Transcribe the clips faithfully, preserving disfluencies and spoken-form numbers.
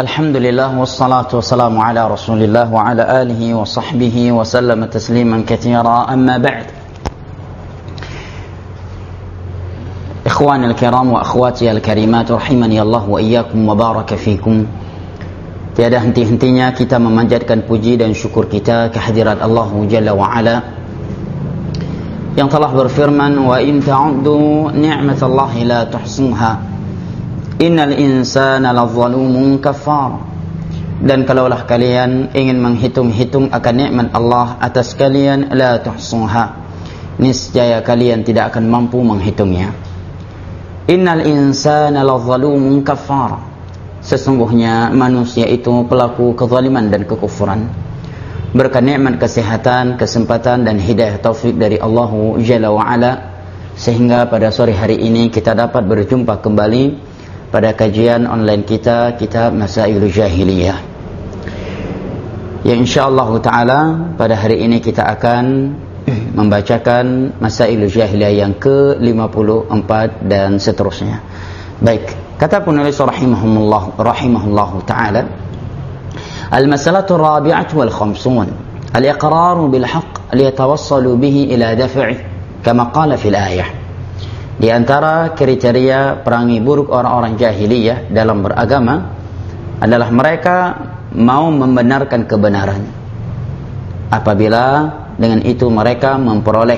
Alhamdulillah wassalatu wassalamu ala Rasulillah wa ala alihi wa sahbihi wa sallama tasliman katsira, amma ba'd. Ikhwani al-kiram wa akhwati al-karimat, rahimani Allah wa iyyakum wa baraka fikum. Tiada henti-hentinya kita memanjatkan puji dan syukur kita kehadirat Allah Jalla wa Ala yang telah berfirman, wa in ta'uddu ni'matallahi la tuhsuha innal insana lazalumun kafar. Dan kalaulah kalian ingin menghitung-hitung akan nikmat Allah atas kalian, la tuhsuha, niscaya kalian tidak akan mampu menghitungnya. Innal insana lazalumun kafar, sesungguhnya manusia itu pelaku kezaliman dan kekufuran. Berkat nikmat kesehatan, kesempatan dan hidayah taufik dari Allah Jalla wa Ala, sehingga pada sore hari ini kita dapat berjumpa kembali pada kajian online kita, kitab Masailul Jahiliyah, yang insyaallah ta'ala pada hari ini kita akan membacakan Masailul Jahiliyah yang ke lima puluh empat dan seterusnya. Baik, kata penulis rahimahullah rahimahullah ta'ala, al-masalatu rabi'atu wal khamsun al-iqraru bil haqq liyatawassalu bihi ila daf'i kama qala fil ayah. Di antara kriteria perangi buruk orang-orang jahiliyah dalam beragama adalah mereka mau membenarkan kebenaran apabila dengan itu mereka memperoleh,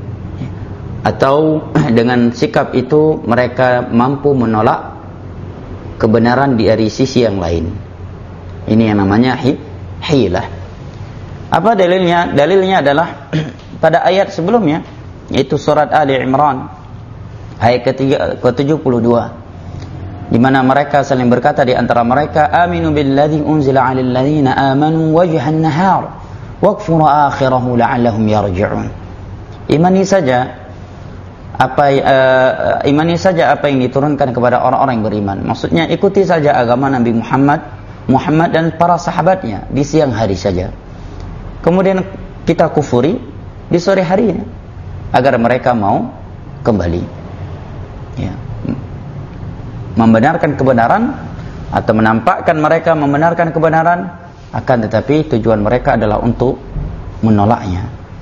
atau dengan sikap itu mereka mampu menolak kebenaran dari sisi yang lain. Ini yang namanya hilah. Apa dalilnya? Dalilnya adalah pada ayat sebelumnya, yaitu surat Ali Imran ayat ke tujuh puluh dua, di mana mereka saling berkata di antara mereka, aminu billadzi unzila 'alal ladzina amanu wajhan nahar waqfuru akhirahu la'allahum yarji'un. Imani saja apa uh, imani saja apa yang diturunkan kepada orang-orang yang beriman. Maksudnya ikuti saja agama Nabi Muhammad Muhammad dan para sahabatnya di siang hari saja. Kemudian kita kufuri di sore harinya agar mereka mau kembali. Ya. Membenarkan kebenaran atau menampakkan mereka membenarkan kebenaran, akan tetapi tujuan mereka adalah untuk menolaknya.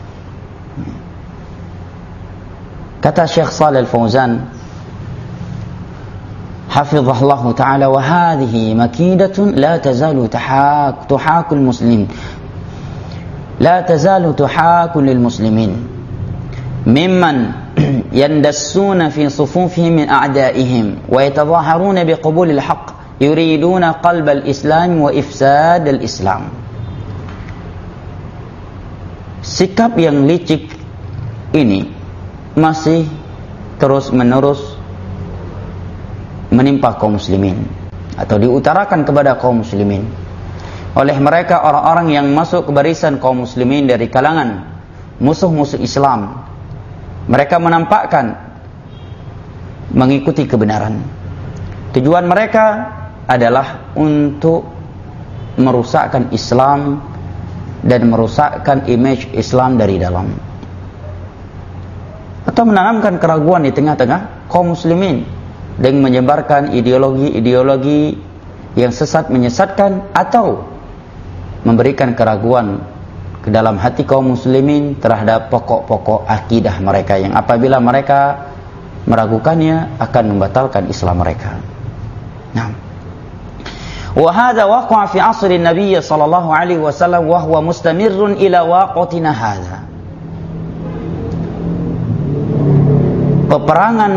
Kata Syekh Shalih Al-Fauzan hafizahullah ta'ala, wa hadhihi makidatun la tazalu tahak tuhakul muslimin la tazalu tuhakul lil muslimin mimman يندسون في صفوفهم من أعدائهم ويتظاهرون بقبول الحق يريدون قلب الإسلام وإفساد الإسلام. Sikap yang licik ini masih terus menerus menimpa kaum muslimin atau diutarakan kepada kaum muslimin oleh mereka orang-orang yang masuk ke barisan kaum muslimin dari kalangan musuh-musuh Islam. Mereka menampakkan mengikuti kebenaran. Tujuan mereka adalah untuk merusakkan Islam dan merusakkan image Islam dari dalam, atau menanamkan keraguan di tengah-tengah kaum muslimin dengan menyebarkan ideologi-ideologi yang sesat menyesatkan, atau memberikan keraguan ke dalam hati kaum muslimin terhadap pokok-pokok akidah mereka yang apabila mereka meragukannya akan membatalkan Islam mereka. Nah, wa hadza waqa'a fi 'asri an-nabiy sallallahu alaihi wasallam wa huwa mustamirrun ila waqatina hadza. Peperangan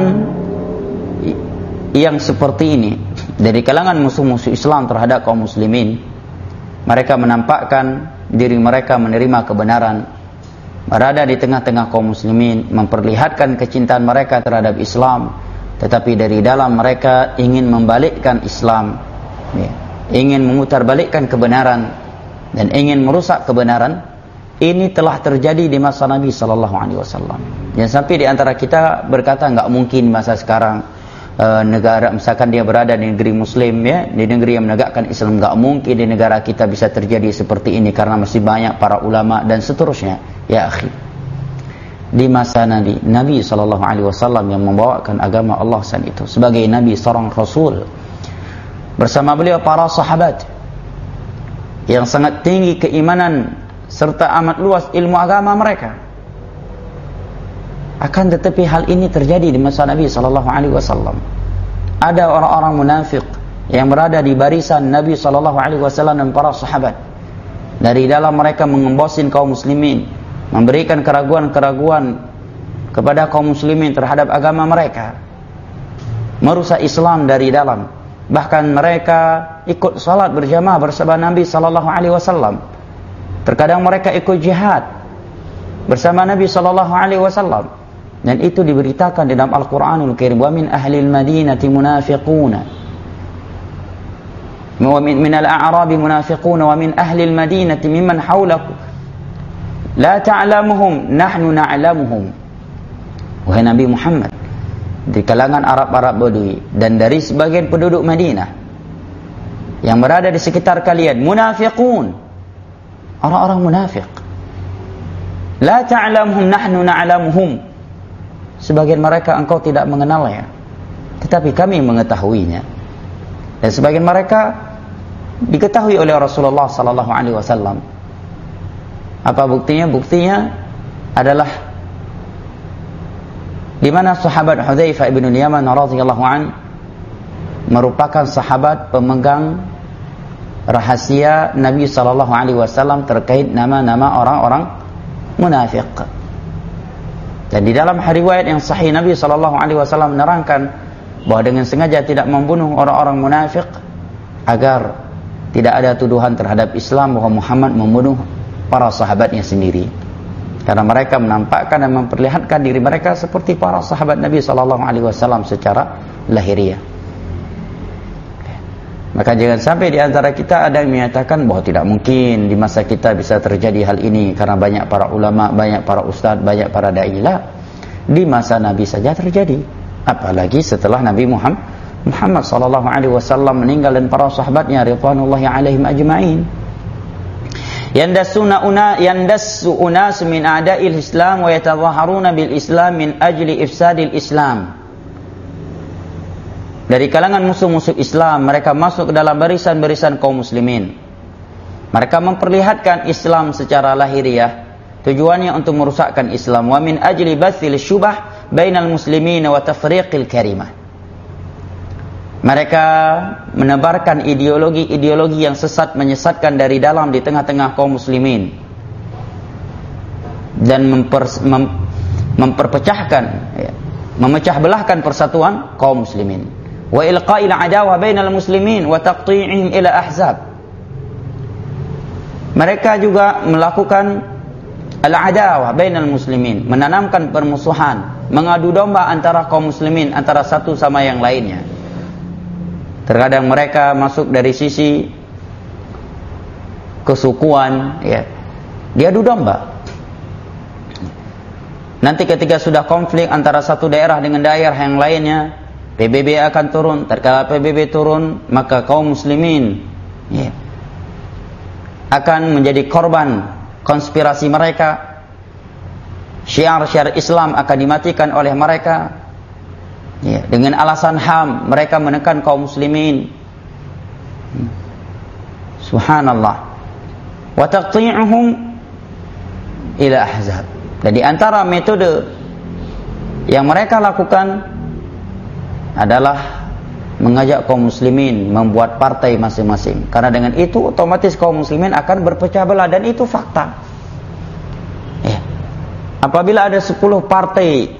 yang seperti ini dari kalangan musuh-musuh Islam terhadap kaum muslimin, mereka menampakkan diri mereka menerima kebenaran, berada di tengah-tengah kaum muslimin, memperlihatkan kecintaan mereka terhadap Islam, tetapi dari dalam mereka ingin membalikkan Islam, ya, ingin memutarbalikkan kebenaran dan ingin merusak kebenaran. Ini telah terjadi di masa Nabi sallallahu alaihi wasallam. Dan sampai di antara kita berkata enggak mungkin masa sekarang Uh, negara misalkan dia berada di negeri muslim, ya, di negeri yang menegakkan Islam, enggak mungkin di negara kita bisa terjadi seperti ini karena masih banyak para ulama dan seterusnya. Ya akhi, di masa Nabi Nabi sallallahu alaihi wasallam yang membawakan agama Allah saat itu sebagai nabi, seorang rasul, bersama beliau para sahabat yang sangat tinggi keimanan serta amat luas ilmu agama mereka. Akan tetapi hal ini terjadi di masa Nabi sallallahu alaihi wasallam. Ada orang-orang munafik yang berada di barisan Nabi sallallahu alaihi wasallam dan para sahabat. Dari dalam mereka mengembosin kaum muslimin, memberikan keraguan-keraguan kepada kaum muslimin terhadap agama mereka, merusak Islam dari dalam. Bahkan mereka ikut salat berjamaah bersama Nabi sallallahu alaihi wasallam. Terkadang mereka ikut jihad bersama Nabi sallallahu alaihi wasallam, dan itu diberitakan di dalam Al-Qur'anul Karim, wa min ahlil madinati munafiquna wa min min al-a'rabi munafiquna wa min ahlil madinati mimman hawlakum la ta'lamuhum nahnu na'lamuhum. Wahai Nabi Muhammad, di kalangan Arab-Arab Badui dan dari sebagian penduduk Madinah yang berada di sekitar kalian, munafiqun, orang-orang munafik. La ta'lamuhum nahnu na'lamuhum. Sebagian mereka engkau tidak mengenalnya, tetapi kami mengetahuinya. Dan sebagian mereka diketahui oleh Rasulullah sallallahu alaihi wasallam. Apa buktinya? Buktinya adalah di mana sahabat Hudzaifah bin Yaman radhiyallahu an merupakan sahabat pemegang rahasia Nabi sallallahu alaihi wasallam terkait nama-nama orang-orang munafik. Dan di dalam riwayat yang sahih Nabi sallallahu alaihi wasallam menerangkan bahwa dengan sengaja tidak membunuh orang-orang munafik agar tidak ada tuduhan terhadap Islam bahwa Muhammad membunuh para sahabatnya sendiri. Karena mereka menampakkan dan memperlihatkan diri mereka seperti para sahabat Nabi sallallahu alaihi wasallam secara lahiriah. Maka jangan sampai di antara kita ada yang menyatakan bahwa tidak mungkin di masa kita bisa terjadi hal ini karena banyak para ulama, banyak para ustaz, banyak para dai. Di masa Nabi saja terjadi, apalagi setelah Nabi Muhammad Muhammad sallallahu alaihi wasallam meninggal dan para sahabatnya ridwanullahi alaihim ajma'in. Yandasuna una yandasu unas min a'da'il Islam wa yatadhaharuna bil Islam min ajli ifsadil Islam. Dari kalangan musuh-musuh Islam, mereka masuk ke dalam barisan-barisan kaum muslimin. Mereka memperlihatkan Islam secara lahiriah, tujuannya untuk merusakkan Islam. Wa min ajli bathil syubah bainal muslimin wa tafriqil karimah. Mereka menebarkan ideologi-ideologi yang sesat, menyesatkan dari dalam di tengah-tengah kaum muslimin dan memper, mem, memperpecahkan, ya, memecah belahkan persatuan kaum muslimin. Wa ilqa'il adawah bainal muslimin wa taqti'ihim ila ahzab. Mereka juga melakukan al-adawah bainal muslimin, menanamkan permusuhan, mengadu domba antara kaum muslimin, antara satu sama yang lainnya. Terkadang mereka masuk dari sisi kesukuan, ya, diadu domba. Nanti ketika sudah konflik antara satu daerah dengan daerah yang lainnya, P B B akan turun. Tatkala P B B turun, maka kaum muslimin, ya, akan menjadi korban konspirasi mereka. Syiar-syiar Islam akan dimatikan oleh mereka. Ya, dengan alasan H A M mereka menekan kaum muslimin. Subhanallah. Wa taqti'uhum ila ahzab. Dan di antara metode yang mereka lakukan adalah mengajak kaum muslimin membuat partai masing-masing. Karena dengan itu otomatis kaum muslimin akan berpecah belah, dan itu fakta. Ya. Apabila ada sepuluh partai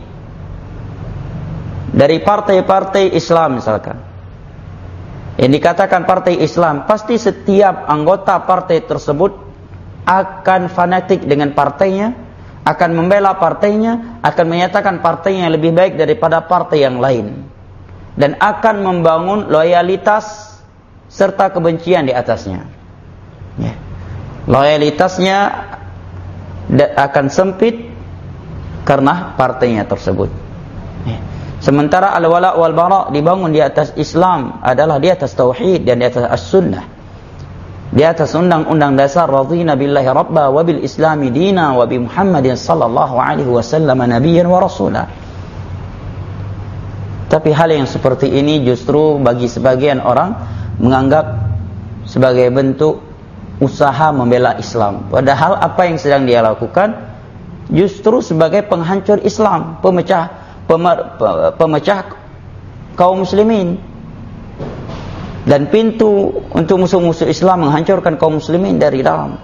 dari partai-partai Islam misalkan, yang dikatakan partai Islam, pasti setiap anggota partai tersebut akan fanatik dengan partainya, akan membela partainya, akan menyatakan partainya lebih baik daripada partai yang lain, dan akan membangun loyalitas serta kebencian di atasnya. Ya. Loyalitasnya akan sempit karena partainya tersebut. Ya. Sementara al-wala wal bara dibangun di atas Islam, adalah di atas tauhid dan di atas as-sunnah, di atas undang-undang dasar radhina billahi rabba wa bil islami dina wa bi Muhammadin sallallahu alaihi wasallam nabiyyan wa rasula. Tapi hal yang seperti ini justru bagi sebagian orang menganggap sebagai bentuk usaha membela Islam. Padahal apa yang sedang dia lakukan justru sebagai penghancur Islam, pemecah pemer, pemecah kaum muslimin. Dan pintu untuk musuh-musuh Islam menghancurkan kaum muslimin dari dalam.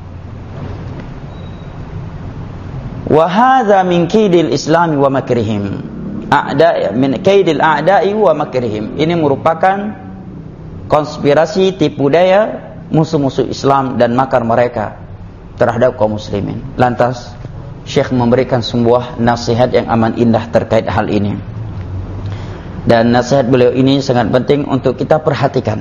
Wa hadza min kaidil Islam wa makrihim. A'da min kaidil a'da'i wa makrihim. Ini merupakan konspirasi tipu daya musuh-musuh Islam dan makar mereka terhadap kaum muslimin. Lantas Syekh memberikan sebuah nasihat yang amat indah terkait hal ini. Dan nasihat beliau ini sangat penting untuk kita perhatikan,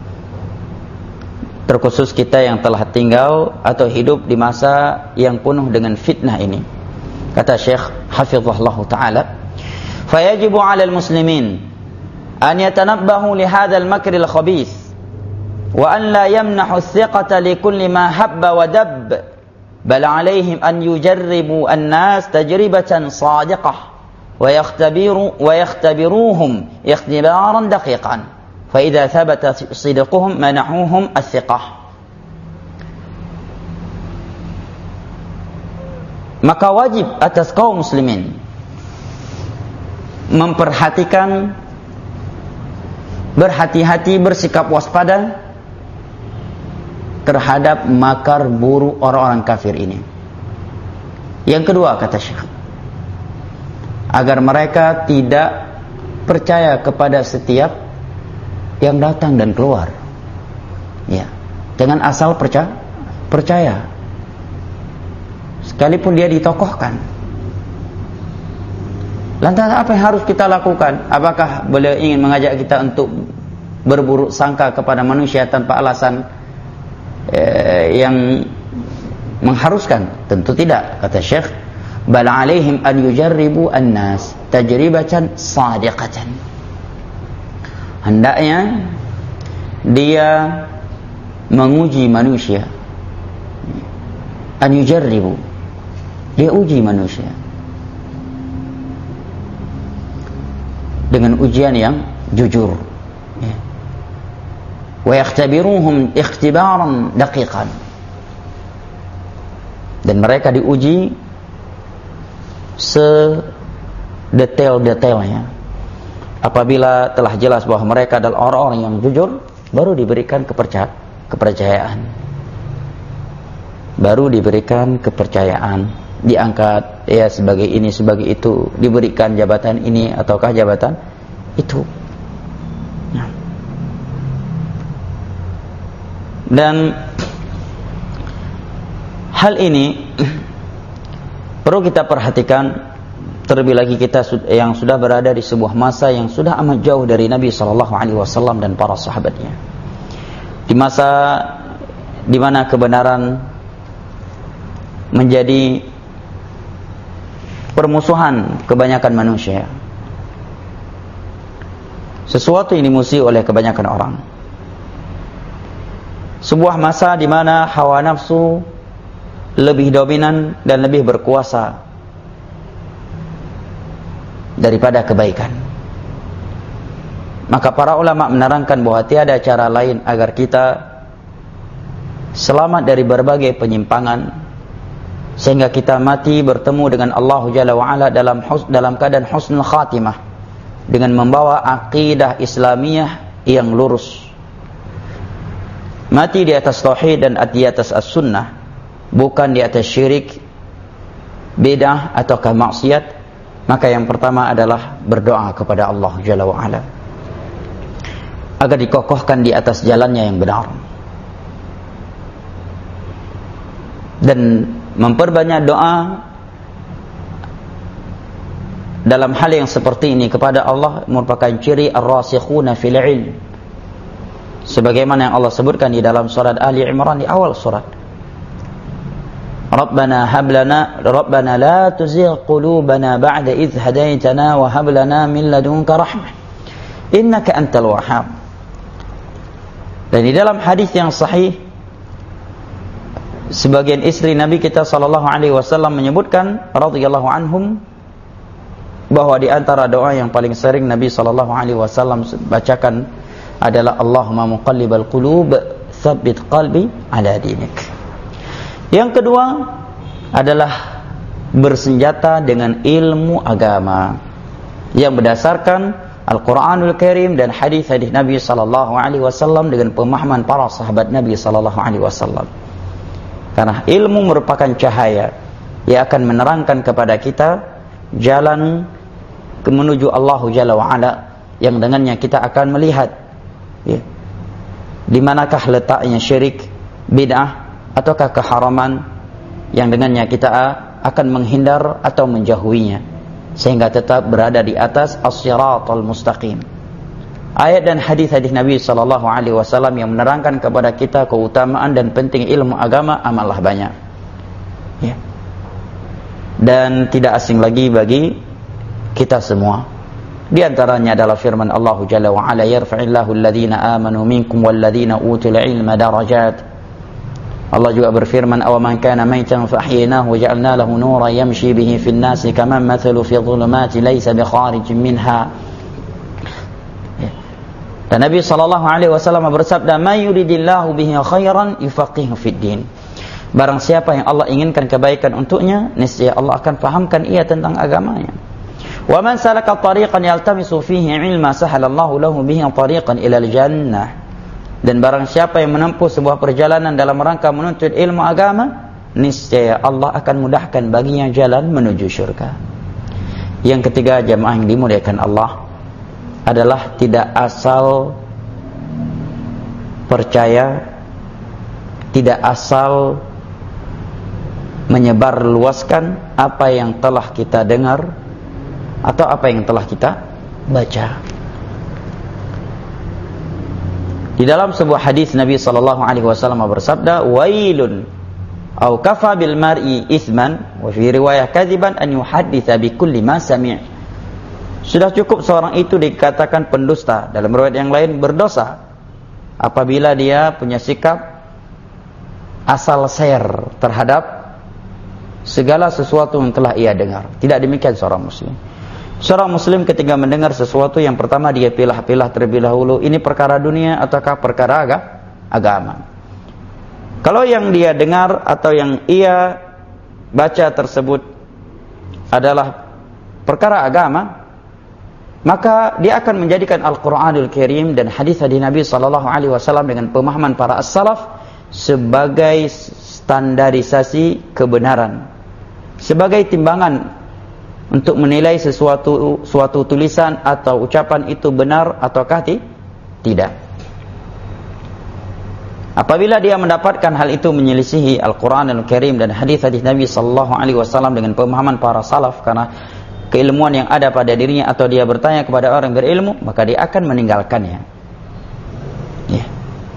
terkhusus kita yang telah tinggal atau hidup di masa yang penuh dengan fitnah ini. Kata Syekh hafizahullah ta'ala, fayajibu 'alal muslimin an yatanabbahu li hadzal makr al khabith wa an la yamnahu thiqata li kulli ma habba wa dabb bal 'alaihim an yujarribu an-nas tajribatan sadiqah wa yakhtabiru wa yakhtabiruhum ikhtibaran daqiqan fa idza thabata sidquhum manahuhum ath-thiqah. Maka wajib atas kaum muslimin memperhatikan, berhati-hati, bersikap waspada terhadap makar buruk orang-orang kafir ini. Yang kedua, kata Syekh, agar mereka tidak percaya kepada setiap yang datang dan keluar. Ya, dengan asal percaya, percaya. Sekalipun dia ditokohkan. Lantas apa yang harus kita lakukan? Apakah beliau ingin mengajak kita untuk berburuk sangka kepada manusia tanpa alasan eh, yang mengharuskan? Tentu tidak, kata Syekh. Bal alaihim an yujarribu an-nas tajribatan sadiqatan. Hendaknya dia menguji manusia. An yujarribu, dia uji manusia dengan ujian yang jujur. Wa yakhtabiruhum ikhtibaran daqiqan. Dan mereka diuji sedetail-detailnya. Apabila telah jelas bahwa mereka adalah orang-orang yang jujur, baru diberikan kepercayaan, kepercayaan. Baru diberikan kepercayaan, diangkat ya sebagai ini, sebagai itu, diberikan jabatan ini ataukah jabatan itu. Nah. Dan hal ini perlu kita perhatikan, terlebih lagi kita yang sudah berada di sebuah masa yang sudah amat jauh dari Nabi sallallahu alaihi wasallam dan para sahabatnya. Di masa di mana kebenaran menjadi permusuhan kebanyakan manusia. Sesuatu yang dimusuhi oleh kebanyakan orang. Sebuah masa di mana hawa nafsu lebih dominan dan lebih berkuasa daripada kebaikan. Maka para ulama menerangkan bahwa tiada cara lain agar kita selamat dari berbagai penyimpangan sehingga kita mati bertemu dengan Allah Jalla wa Ala dalam hus, dalam keadaan husnul khatimah, dengan membawa akidah Islamiyah yang lurus, mati di atas tauhid dan di atas as-sunnah, bukan di atas syirik, bidah ataukah maksiat. Maka yang pertama adalah berdoa kepada Allah Jalla wa Ala agar dikokohkan di atas jalannya yang benar, dan memperbanyak doa dalam hal yang seperti ini kepada Allah merupakan ciri ar-rasikhuna fil ilm, sebagaimana yang Allah sebutkan di dalam surat Ali Imran di awal surat. Rabbana hab lana Rabbana la tuzigh qulubana ba'da idh hadaitana wa hab lana min ladunka rahmah innaka antal wahhab. Dan di dalam hadis yang sahih, sebagian istri Nabi kita sallallahu alaihi wasallam menyebutkan radhiyallahu anhum bahwa di antara doa yang paling sering Nabi sallallahu alaihi wasallam bacakan adalah Allahumma muqallibal qulub tsabbit qalbi ala dinik. Yang kedua adalah bersenjata dengan ilmu agama yang berdasarkan Al-Quranul Karim dan hadis-hadis Nabi sallallahu alaihi wasallam dengan pemahaman para sahabat Nabi sallallahu alaihi wasallam. Karena ilmu merupakan cahaya yang akan menerangkan kepada kita jalan menuju Allah Jalla wa Ala, yang dengannya kita akan melihat ya, di manakah letaknya syirik, bid'ah, ataukah keharaman, yang dengannya kita akan menghindar atau menjauhinya sehingga tetap berada di atas as-siratal mustaqim. Ayat dan hadis-hadis Nabi sallallahu alaihi wasallam yang menerangkan kepada kita keutamaan dan penting ilmu agama amatlah banyak. Ya. Dan tidak asing lagi bagi kita semua. Di antaranya adalah firman Allah Jalla wa Ala, yarfa'illahu alladhina amanu minkum walladhina utul ilma darajat. Allah juga berfirman, aw man kana maitan fa ahyaynahu wa ja'alna lahu nuran yamshi bihi fin nasi kaman mathalu fi dhulumati laysa bi kharijin minha. Dan Nabi sallallahu alaihi wasallam bersabda, may yuridillahu bihi khairan yufaqihu fid din. Barang siapa yang Allah inginkan kebaikan untuknya, niscaya Allah akan fahamkan ia tentang agamanya. Wa man salaka tariqan yaltamisu fihi ilma sahalallahu lahu bihi tariqan ila al-jannah. Dan barang siapa yang menempuh sebuah perjalanan dalam rangka menuntut ilmu agama, niscaya Allah akan mudahkan baginya jalan menuju syurga. Yang ketiga, jamaah yang dimuliakan Allah, adalah tidak asal percaya, tidak asal menyebar luaskan apa yang telah kita dengar atau apa yang telah kita baca. Di dalam sebuah hadis Nabi sallallahu alaihi wasallam bersabda, wailun au kafa bil mar'i itsman wa fi riwayah kadziban an yuhadditsa bi kulli ma sami'. Sudah cukup seorang itu dikatakan pendusta, dalam riwayat yang lain berdosa, apabila dia punya sikap asal share terhadap segala sesuatu yang telah ia dengar. Tidak demikian seorang muslim. Seorang muslim ketika mendengar sesuatu, yang pertama dia pilah-pilah terlebih dahulu, ini perkara dunia ataukah perkara agama. Kalau yang dia dengar atau yang ia baca tersebut adalah perkara agama, maka dia akan menjadikan Al-Quranul Karim dan hadis-hadis Nabi sallallahu alaihi wasallam dengan pemahaman para as-salaf sebagai standarisasi kebenaran, sebagai timbangan untuk menilai sesuatu suatu tulisan atau ucapan itu benar ataukah tidak. Apabila dia mendapatkan hal itu menyelisihi Al-Quranul Karim dan hadis-hadis Nabi sallallahu alaihi wasallam dengan pemahaman para salaf karena keilmuan yang ada pada dirinya, atau dia bertanya kepada orang berilmu, maka dia akan meninggalkannya. Ya.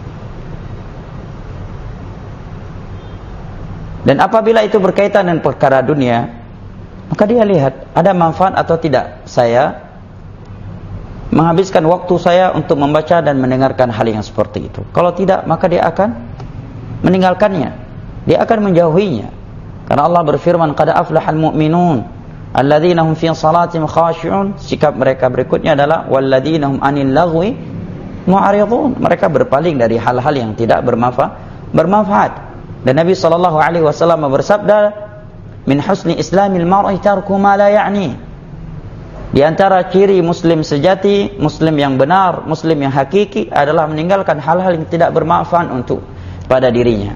Dan apabila itu berkaitan dengan perkara dunia, maka dia lihat ada manfaat atau tidak saya menghabiskan waktu saya untuk membaca dan mendengarkan hal yang seperti itu. Kalau tidak, maka dia akan meninggalkannya, dia akan menjauhinya. Karena Allah berfirman, qad aflahal mu'minun alladzina hum fi salatihim khashi'un. Sikap mereka berikutnya adalah walladzina hum anil lagwi mu'aridun. Mereka berpaling dari hal-hal yang tidak bermanfaat. bermanfaat. Dan Nabi sallallahu alaihi wasallam bersabda, min husni islamil mar'i tarku ma la ya'ni. Di antara ciri muslim sejati, muslim yang benar, muslim yang hakiki adalah meninggalkan hal-hal yang tidak bermanfaat untuk pada dirinya.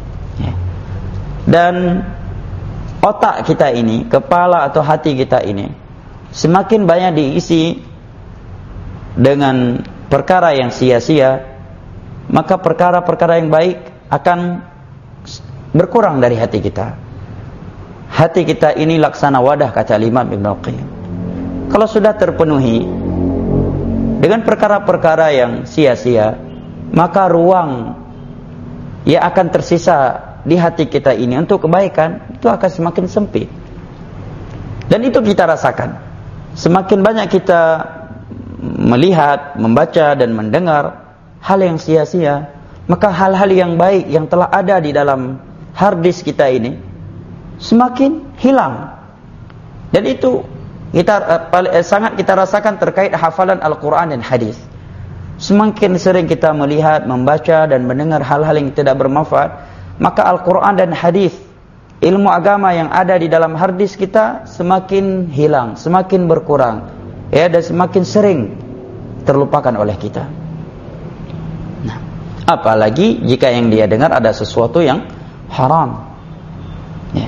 Dan otak kita ini, kepala atau hati kita ini, semakin banyak diisi dengan perkara yang sia-sia, maka perkara-perkara yang baik akan berkurang dari hati kita. Hati kita ini laksana wadah, kata Imam Ibn Al-Qayyim. Kalau sudah terpenuhi dengan perkara-perkara yang sia-sia, maka ruang yang akan tersisa di hati kita ini untuk kebaikan itu akan semakin sempit. Dan itu kita rasakan. Semakin banyak kita melihat, membaca dan mendengar hal yang sia-sia, maka hal-hal yang baik yang telah ada di dalam harddisk kita ini semakin hilang. Dan itu kita eh, sangat kita rasakan terkait hafalan Al-Quran dan hadis. Semakin sering kita melihat, membaca dan mendengar hal-hal yang tidak bermanfaat, maka Al-Quran dan hadis, ilmu agama yang ada di dalam harddisk kita semakin hilang, semakin berkurang, ya, dan semakin sering terlupakan oleh kita. Nah, apalagi jika yang dia dengar ada sesuatu yang haram. Ya.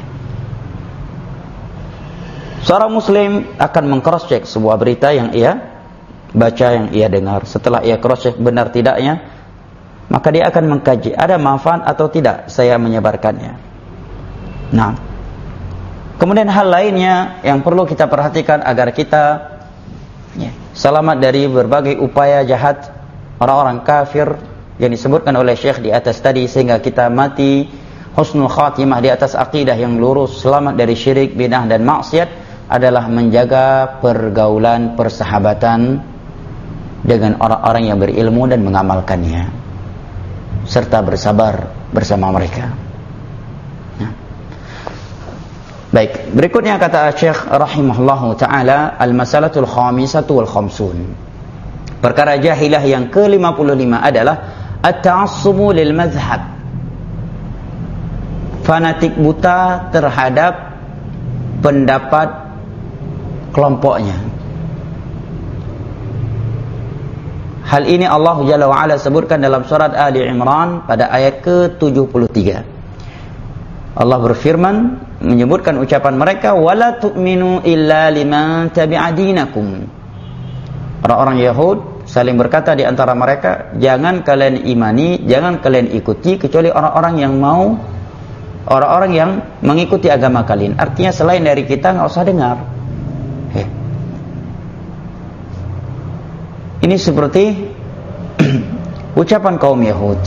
Seorang muslim akan meng-cross check sebuah berita yang ia baca, yang ia dengar. Setelah ia cross check benar tidaknya, maka dia akan mengkaji ada manfaat atau tidak saya menyebarkannya. Nah, kemudian hal lainnya yang perlu kita perhatikan agar kita ya, selamat dari berbagai upaya jahat orang-orang kafir yang disebutkan oleh Syekh di atas tadi, sehingga kita mati husnul khatimah di atas akidah yang lurus, selamat dari syirik, bidah dan maksiat, adalah menjaga pergaulan persahabatan dengan orang-orang yang berilmu dan mengamalkannya, serta bersabar bersama mereka. Nah. Baik, berikutnya kata Syekh rahimahullahu taala, al-masalatul khamisatu wal khamsun. Perkara jahilah yang ke lima puluh lima adalah at-ta'assubu lil mazhab. Fanatik buta terhadap pendapat kelompoknya. Hal ini Allah Jalla wa'ala sebutkan dalam surat Ali Imran pada ayat ke tujuh puluh tiga. Allah berfirman menyebutkan ucapan mereka, wala tu'minu illa liman tabi'a dinakum. Orang-orang Yahud saling berkata di antara mereka, jangan kalian imani, jangan kalian ikuti kecuali orang-orang yang mau, orang-orang yang mengikuti agama kalian. Artinya selain dari kita nggak usah dengar. Hei. Ini seperti ucapan kaum Yahud,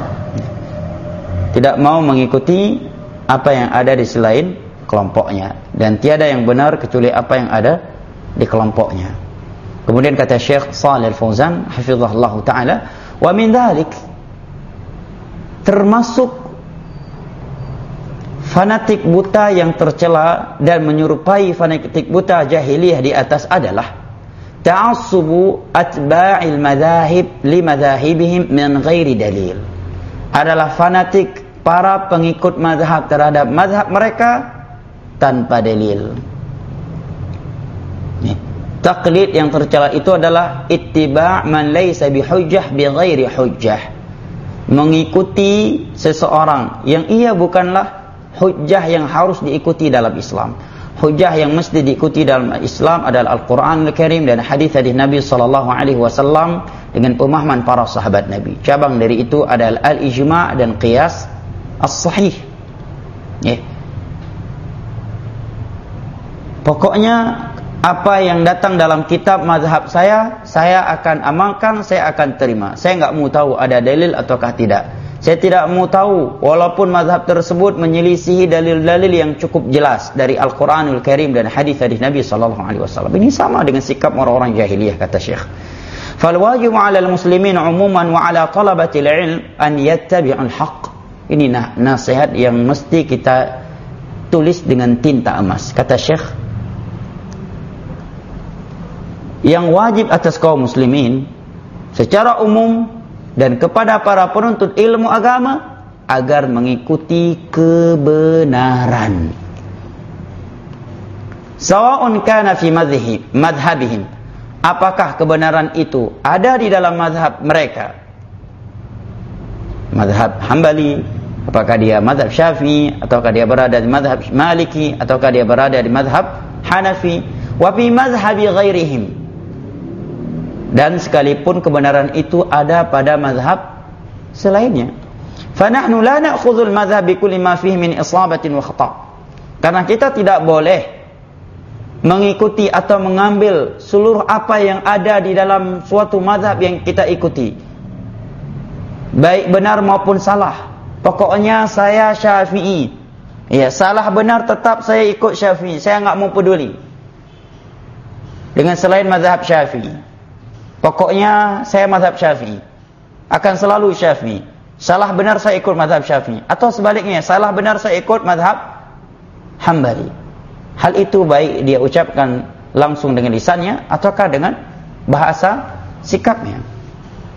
tidak mau mengikuti apa yang ada di selain kelompoknya, dan tiada yang benar kecuali apa yang ada di kelompoknya. Kemudian kata Syekh Shalih Al-Fauzan hafizahullah taala, wa min dzalik, termasuk fanatik buta yang tercela dan menyerupai fanatik buta jahiliyah di atas adalah ta'assubu atba'il madahib li madahibihim min ghairi dalil. Adalah fanatik para pengikut mazhab terhadap mazhab mereka tanpa dalil. Nih, taklid yang tercela itu adalah ittiba' man laysa bihujjah bi ghairi hujjah. Mengikuti seseorang yang ia bukanlah hujjah yang harus diikuti dalam Islam. Hujjah yang mesti diikuti dalam Islam adalah Al-Quran Al-Karim dan hadis-hadis Nabi sallallahu alaihi wasallam dengan pemahaman para sahabat Nabi. Cabang dari itu adalah al-ijma' dan qiyas as-sahih. Ya. Pokoknya apa yang datang dalam kitab mazhab saya, saya akan amalkan, saya akan terima. Saya enggak mau tahu ada dalil ataukah tidak. Saya tidak mau tahu walaupun mazhab tersebut menyelisihi dalil-dalil yang cukup jelas dari Al-Quranul Karim dan hadis-hadis Nabi sallallahu alaihi wasallam. Ini sama dengan sikap orang-orang jahiliyah, kata Syekh. Fal wajibu 'ala al-muslimin 'umuman wa 'ala talabati al-'ilm an yattabi'ul haqq. Ini nasihat yang mesti kita tulis dengan tinta emas. Kata Syekh, yang wajib atas kaum muslimin secara umum dan kepada para penuntut ilmu agama agar mengikuti kebenaran. Sawa'un kana fi madhhabihim, apakah kebenaran itu ada di dalam mazhab mereka, mazhab Hambali, apakah dia mazhab Syafi'i, ataukah dia berada di mazhab Maliki, ataukah dia berada di mazhab Hanafi, wa fi mazhabi ghairihim, dan sekalipun kebenaran itu ada pada mazhab selainnya. Fanahnu la na'khudhul mazhab bi kulli ma fihi min isabatin wa khata'. Karena kita tidak boleh mengikuti atau mengambil seluruh apa yang ada di dalam suatu mazhab yang kita ikuti, baik benar maupun salah. Pokoknya saya Syafi'i, ya, salah benar tetap saya ikut Syafi'i, saya enggak mau peduli dengan selain mazhab Syafi'i. Pokoknya saya mazhab Syafi'i, akan selalu Syafi'i. Salah benar saya ikut mazhab Syafi'i, atau sebaliknya, salah benar saya ikut mazhab Hambali. Hal itu baik dia ucapkan langsung dengan lisannya ataukah dengan bahasa sikapnya.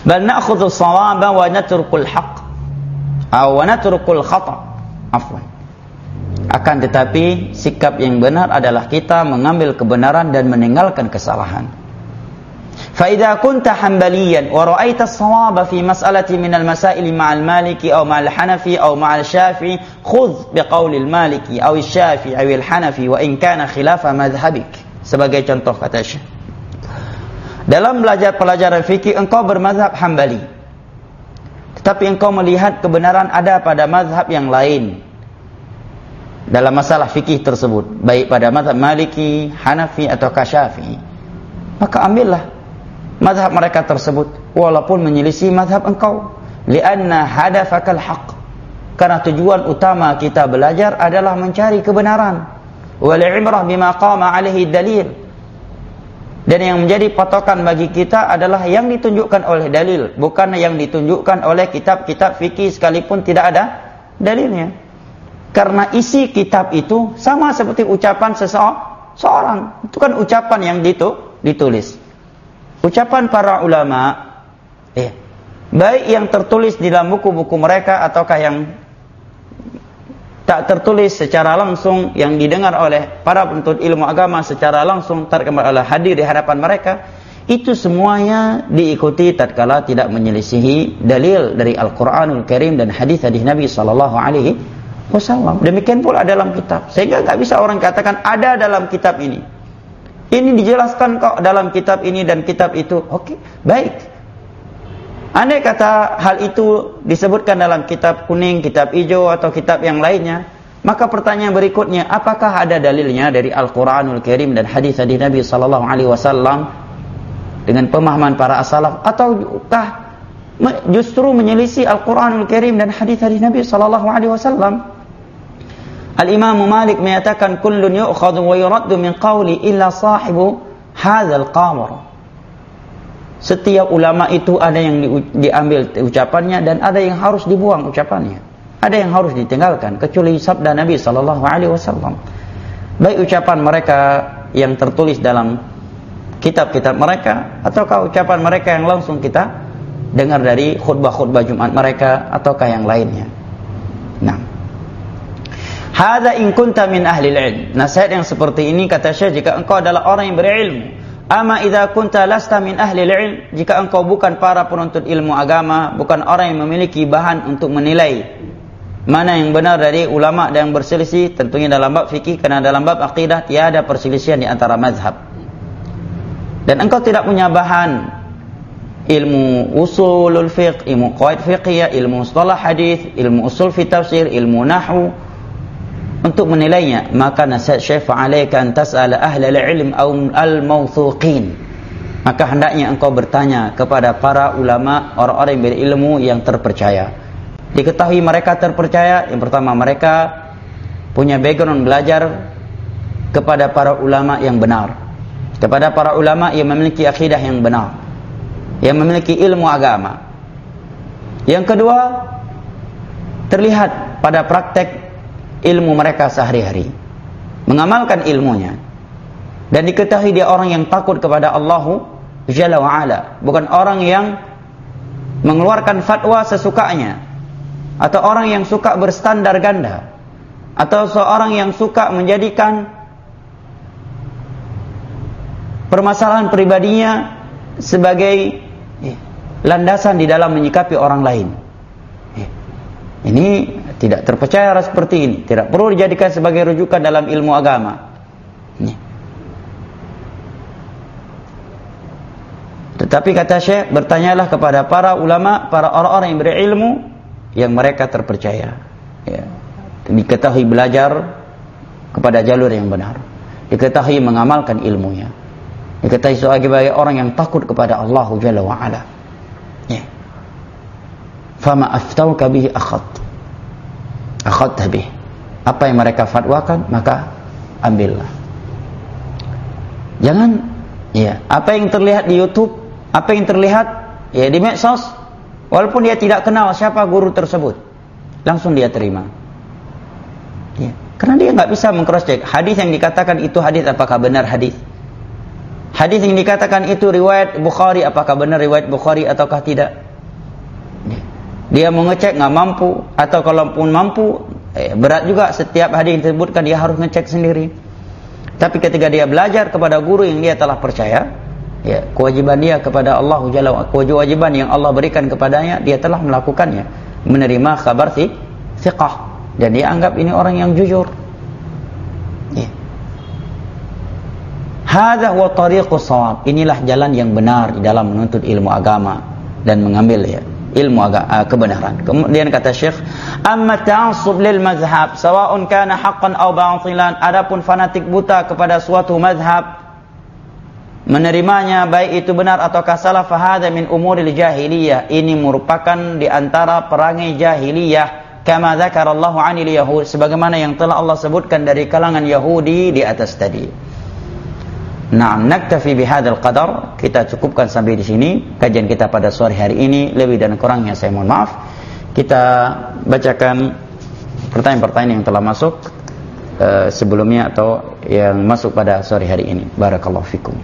Bal na'khudhu as-shawaba wa natrukul haqq. Aw wa natrukul khata'. Afwan. Akan tetapi sikap yang benar adalah kita mengambil kebenaran dan meninggalkan kesalahan. Fa idza kunta hanbaliyan wa ra'aita as-shawaba fi mas'alati min al-masail ma'al maliki aw ma'al hanafi aw ma'al syafi'i khudh biqauli al-maliki aw asy-syafi'i aw al-hanafi wa in kana khilafa madhhabik. Sebagai contoh kata Syekh, dalam belajar pelajaran fikih engkau bermazhab Hambali, tetapi engkau melihat kebenaran ada pada mazhab yang lain dalam masalah fikih tersebut, baik pada mazhab Maliki, Hanafi atau Syafi'i, maka ambillah mazhab mereka tersebut walaupun menyelisih mazhab engkau, lianna hadafakal haqq, karena tujuan utama kita belajar adalah mencari kebenaran, wal ibrah bima qama alaihi dalil, dan yang menjadi patokan bagi kita adalah yang ditunjukkan oleh dalil, bukan yang ditunjukkan oleh kitab-kitab fikih sekalipun tidak ada dalilnya. Karena isi kitab itu sama seperti ucapan seseorang. Itu kan ucapan yang ditulis. Ucapan para ulama, eh, baik yang tertulis di dalam buku-buku mereka ataukah yang tak tertulis secara langsung, yang didengar oleh para penuntut ilmu agama secara langsung, tatkala hadir di hadapan mereka, itu semuanya diikuti tatkala tidak menyelisihi dalil dari Al-Qur'anul Karim dan hadis-hadis Nabi sallallahu alaihi wasallam. Demikian pula dalam kitab. Sehingga tak bisa orang katakan ada dalam kitab ini, ini dijelaskan kok dalam kitab ini dan kitab itu. Oke, baik. Andai kata hal itu disebutkan dalam kitab kuning, kitab hijau atau kitab yang lainnya, maka pertanyaan berikutnya, apakah ada dalilnya dari Al-Qur'anul Karim dan hadis-hadis Nabi sallallahu alaihi wasallam dengan pemahaman para as-salaf, ataukah justru menyelisih Al-Qur'anul Karim dan hadis-hadis Nabi sallallahu alaihi wasallam? Al-Imam Malik menyatakan kullun yu'khadhu wa yuraddu min qawli illa sahibu hadzal qamar. Setiap ulama itu ada yang di, diambil ucapannya dan ada yang harus dibuang ucapannya. Ada yang harus ditinggalkan kecuali sabda Nabi sallallahu alaihi wasallam. Baik ucapan mereka yang tertulis dalam kitab-kitab mereka ataukah ucapan mereka yang langsung kita dengar dari khutbah-khutbah Jumat mereka ataukah yang lainnya. Nah, hadza in kunta min ahli al-ilm. Nasihat yang seperti ini kata Syekh, jika engkau adalah orang yang berilmu. Ama idza kunta lasta min ahli al-ilm, jika engkau bukan para penuntut ilmu agama, bukan orang yang memiliki bahan untuk menilai mana yang benar dari ulama dan yang berselisih, tentunya dalam bab fikih, karena dalam bab akidah tiada perselisihan di antara mazhab. Dan engkau tidak punya bahan ilmu usulul fiqh, ilmu qawaid fiqhiyah, ilmu mustalah hadis, ilmu usul fi tafsir, ilmu nahwu untuk menilainya, maka nasihat Syekh fa'alaika an tas'ala ahlal ilm aw al-mawthuqin, maka hendaknya engkau bertanya kepada para ulama, orang-orang yang berilmu yang terpercaya. Diketahui mereka terpercaya, yang pertama mereka punya background belajar kepada para ulama yang benar, kepada para ulama yang memiliki akidah yang benar, yang memiliki ilmu agama. Yang kedua, terlihat pada praktek ilmu mereka sehari-hari, mengamalkan ilmunya, dan diketahui dia orang yang takut kepada Allah Jalla wa'ala, bukan orang yang mengeluarkan fatwa sesukanya, atau orang yang suka berstandar ganda, atau seorang yang suka menjadikan permasalahan pribadinya sebagai landasan di dalam menyikapi orang lain. Ini tidak terpercaya seperti ini, tidak perlu dijadikan sebagai rujukan dalam ilmu agama. Tetapi kata Syekh, bertanyalah kepada para ulama, para orang-orang yang berilmu yang mereka terpercaya, ya. Diketahui belajar kepada jalur yang benar, diketahui mengamalkan ilmunya, diketahui sebagai orang yang takut kepada Allah Jalla wa'ala, ya. Fama aftauka bihi akhad akhadta bih, apa yang mereka fatwakan maka ambillah. Jangan, ya, apa yang terlihat di YouTube, apa yang terlihat ya di medsos, walaupun dia tidak kenal siapa guru tersebut, langsung dia terima, ya, karena dia nggak bisa meng-cross check hadis yang dikatakan itu hadis apakah benar hadis. Hadis yang dikatakan itu riwayat Bukhari, apakah benar riwayat Bukhari ataukah tidak? Dia mau ngecek nggak mampu, atau kalaupun mampu eh, berat juga setiap hadis yang disebutkan dia harus ngecek sendiri. Tapi ketika dia belajar kepada guru yang dia telah percaya, ya, kewajiban dia kepada Allah Jalla wa ala, kewajiban yang Allah berikan kepadanya, dia telah melakukannya, menerima kabar si thiqah, dan dia anggap ini orang yang jujur. Ya. Hadza huwa tariqus shawab. Inilah jalan yang benar di dalam menuntut ilmu agama dan mengambil ya ilmu agama, kebenaran. Kemudian kata Syekh, amma ta'assub lil mazhab sawa'un kana haqqan aw batilan. Adapun fanatik buta kepada suatu mazhab, menerimanya baik itu benar ataukah salah, fahadha min umuril jahiliyah. Ini merupakan di antara perangai jahiliyah, kama dzakarallahu 'anil yahud, sebagaimana yang telah Allah sebutkan dari kalangan Yahudi di atas tadi. Na'am, naktafi bihadzal qadar. Kita cukupkan sampai di sini kajian kita pada sore hari ini. Lebih dan kurangnya saya mohon maaf. Kita bacakan pertanyaan-pertanyaan yang telah masuk uh, sebelumnya atau yang masuk pada sore hari ini. Barakallahu fikum.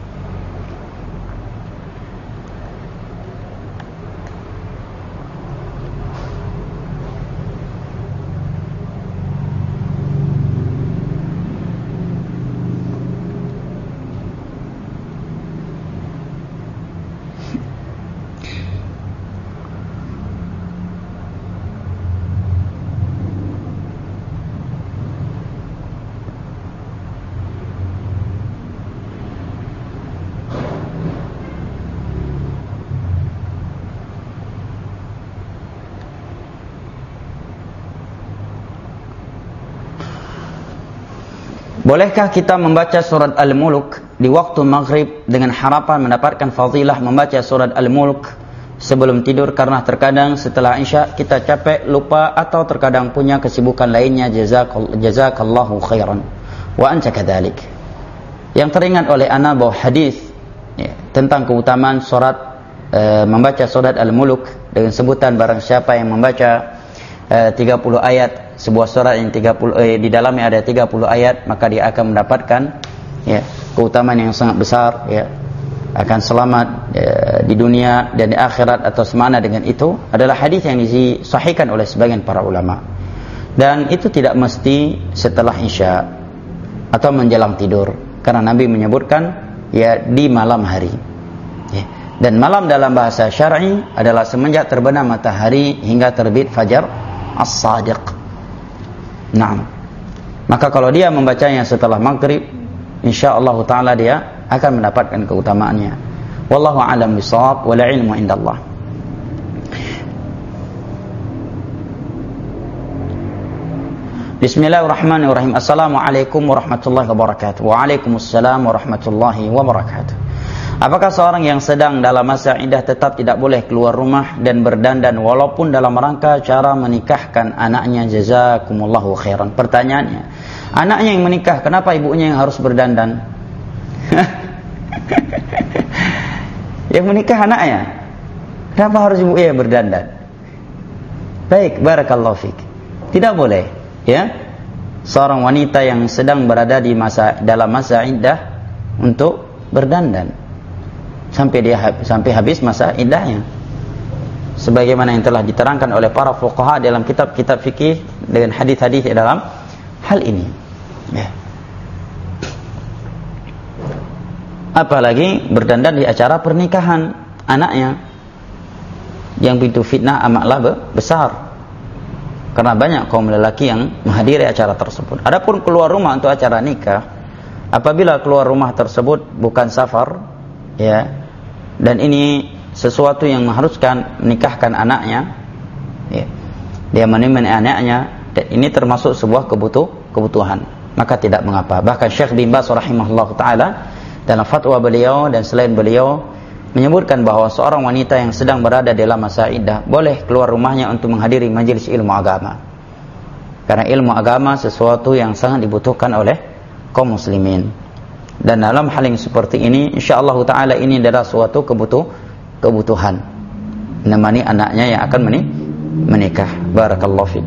Bolehkah kita membaca surat Al-Mulk di waktu maghrib dengan harapan mendapatkan fadilah membaca surat Al-Mulk sebelum tidur, karena terkadang setelah Isya kita capek, lupa, atau terkadang punya kesibukan lainnya. Jazakallahu khairan wa anta kadzalik. Yang teringat oleh ana bahwa hadis ya, tentang keutamaan surat e, membaca surat Al-Mulk dengan sebutan barang siapa yang membaca e, tiga puluh ayat, sebuah surat yang tiga puluh eh, di dalamnya ada tiga puluh ayat, maka dia akan mendapatkan ya keutamaan yang sangat besar, ya, akan selamat ya, di dunia dan di akhirat atau semana dengan itu. Adalah hadis yang disahihkan oleh sebagian para ulama, dan itu tidak mesti setelah Isya atau menjelang tidur, karena Nabi menyebutkan ya di malam hari ya. Dan malam dalam bahasa syar'i adalah semenjak terbenam matahari hingga terbit fajar as-sadiq. Nah, maka kalau dia membacanya setelah maghrib, insyaallah taala dia akan mendapatkan keutamaannya. Wallahu a'lam bishawab, wal ilmu indallah. Bismillahirrahmanirrahim. Assalamualaikum warahmatullahi wabarakatuh. Waalaikumsalam warahmatullahi wabarakatuh. Apakah seorang yang sedang dalam masa iddah tetap tidak boleh keluar rumah dan berdandan walaupun dalam rangka cara menikahkan anaknya? Jazakumullahu khairan. Pertanyaannya, anaknya yang menikah, kenapa ibunya yang harus berdandan? Yang menikah anaknya, kenapa harus ibunya yang berdandan? Baik, barakallahu fik. Tidak boleh, ya, seorang wanita yang sedang berada di masa dalam masa iddah untuk berdandan sampai dia sampai habis masa iddahnya, sebagaimana yang telah diterangkan oleh para fuqaha dalam kitab-kitab fikih dengan hadis-hadis dalam hal ini ya. Apalagi berdandan di acara pernikahan anaknya, yang pintu fitnah amatlah besar, karena banyak kaum lelaki yang menghadiri acara tersebut. Adapun keluar rumah untuk acara nikah, apabila keluar rumah tersebut bukan safar ya, dan ini sesuatu yang mengharuskan menikahkan anaknya ya, dia menemani anaknya, dan ini termasuk sebuah kebutuh, kebutuhan, maka tidak mengapa. Bahkan Syekh bin Baz rahimahullah ta'ala dalam fatwa beliau dan selain beliau menyebutkan bahwa seorang wanita yang sedang berada dalam masa iddah boleh keluar rumahnya untuk menghadiri majelis ilmu agama, karena ilmu agama sesuatu yang sangat dibutuhkan oleh kaum muslimin. Dan dalam hal yang seperti ini, insyaallah taala ini adalah suatu kebutuh kebutuhan menemani anaknya yang akan menikah. Barakallahu fik.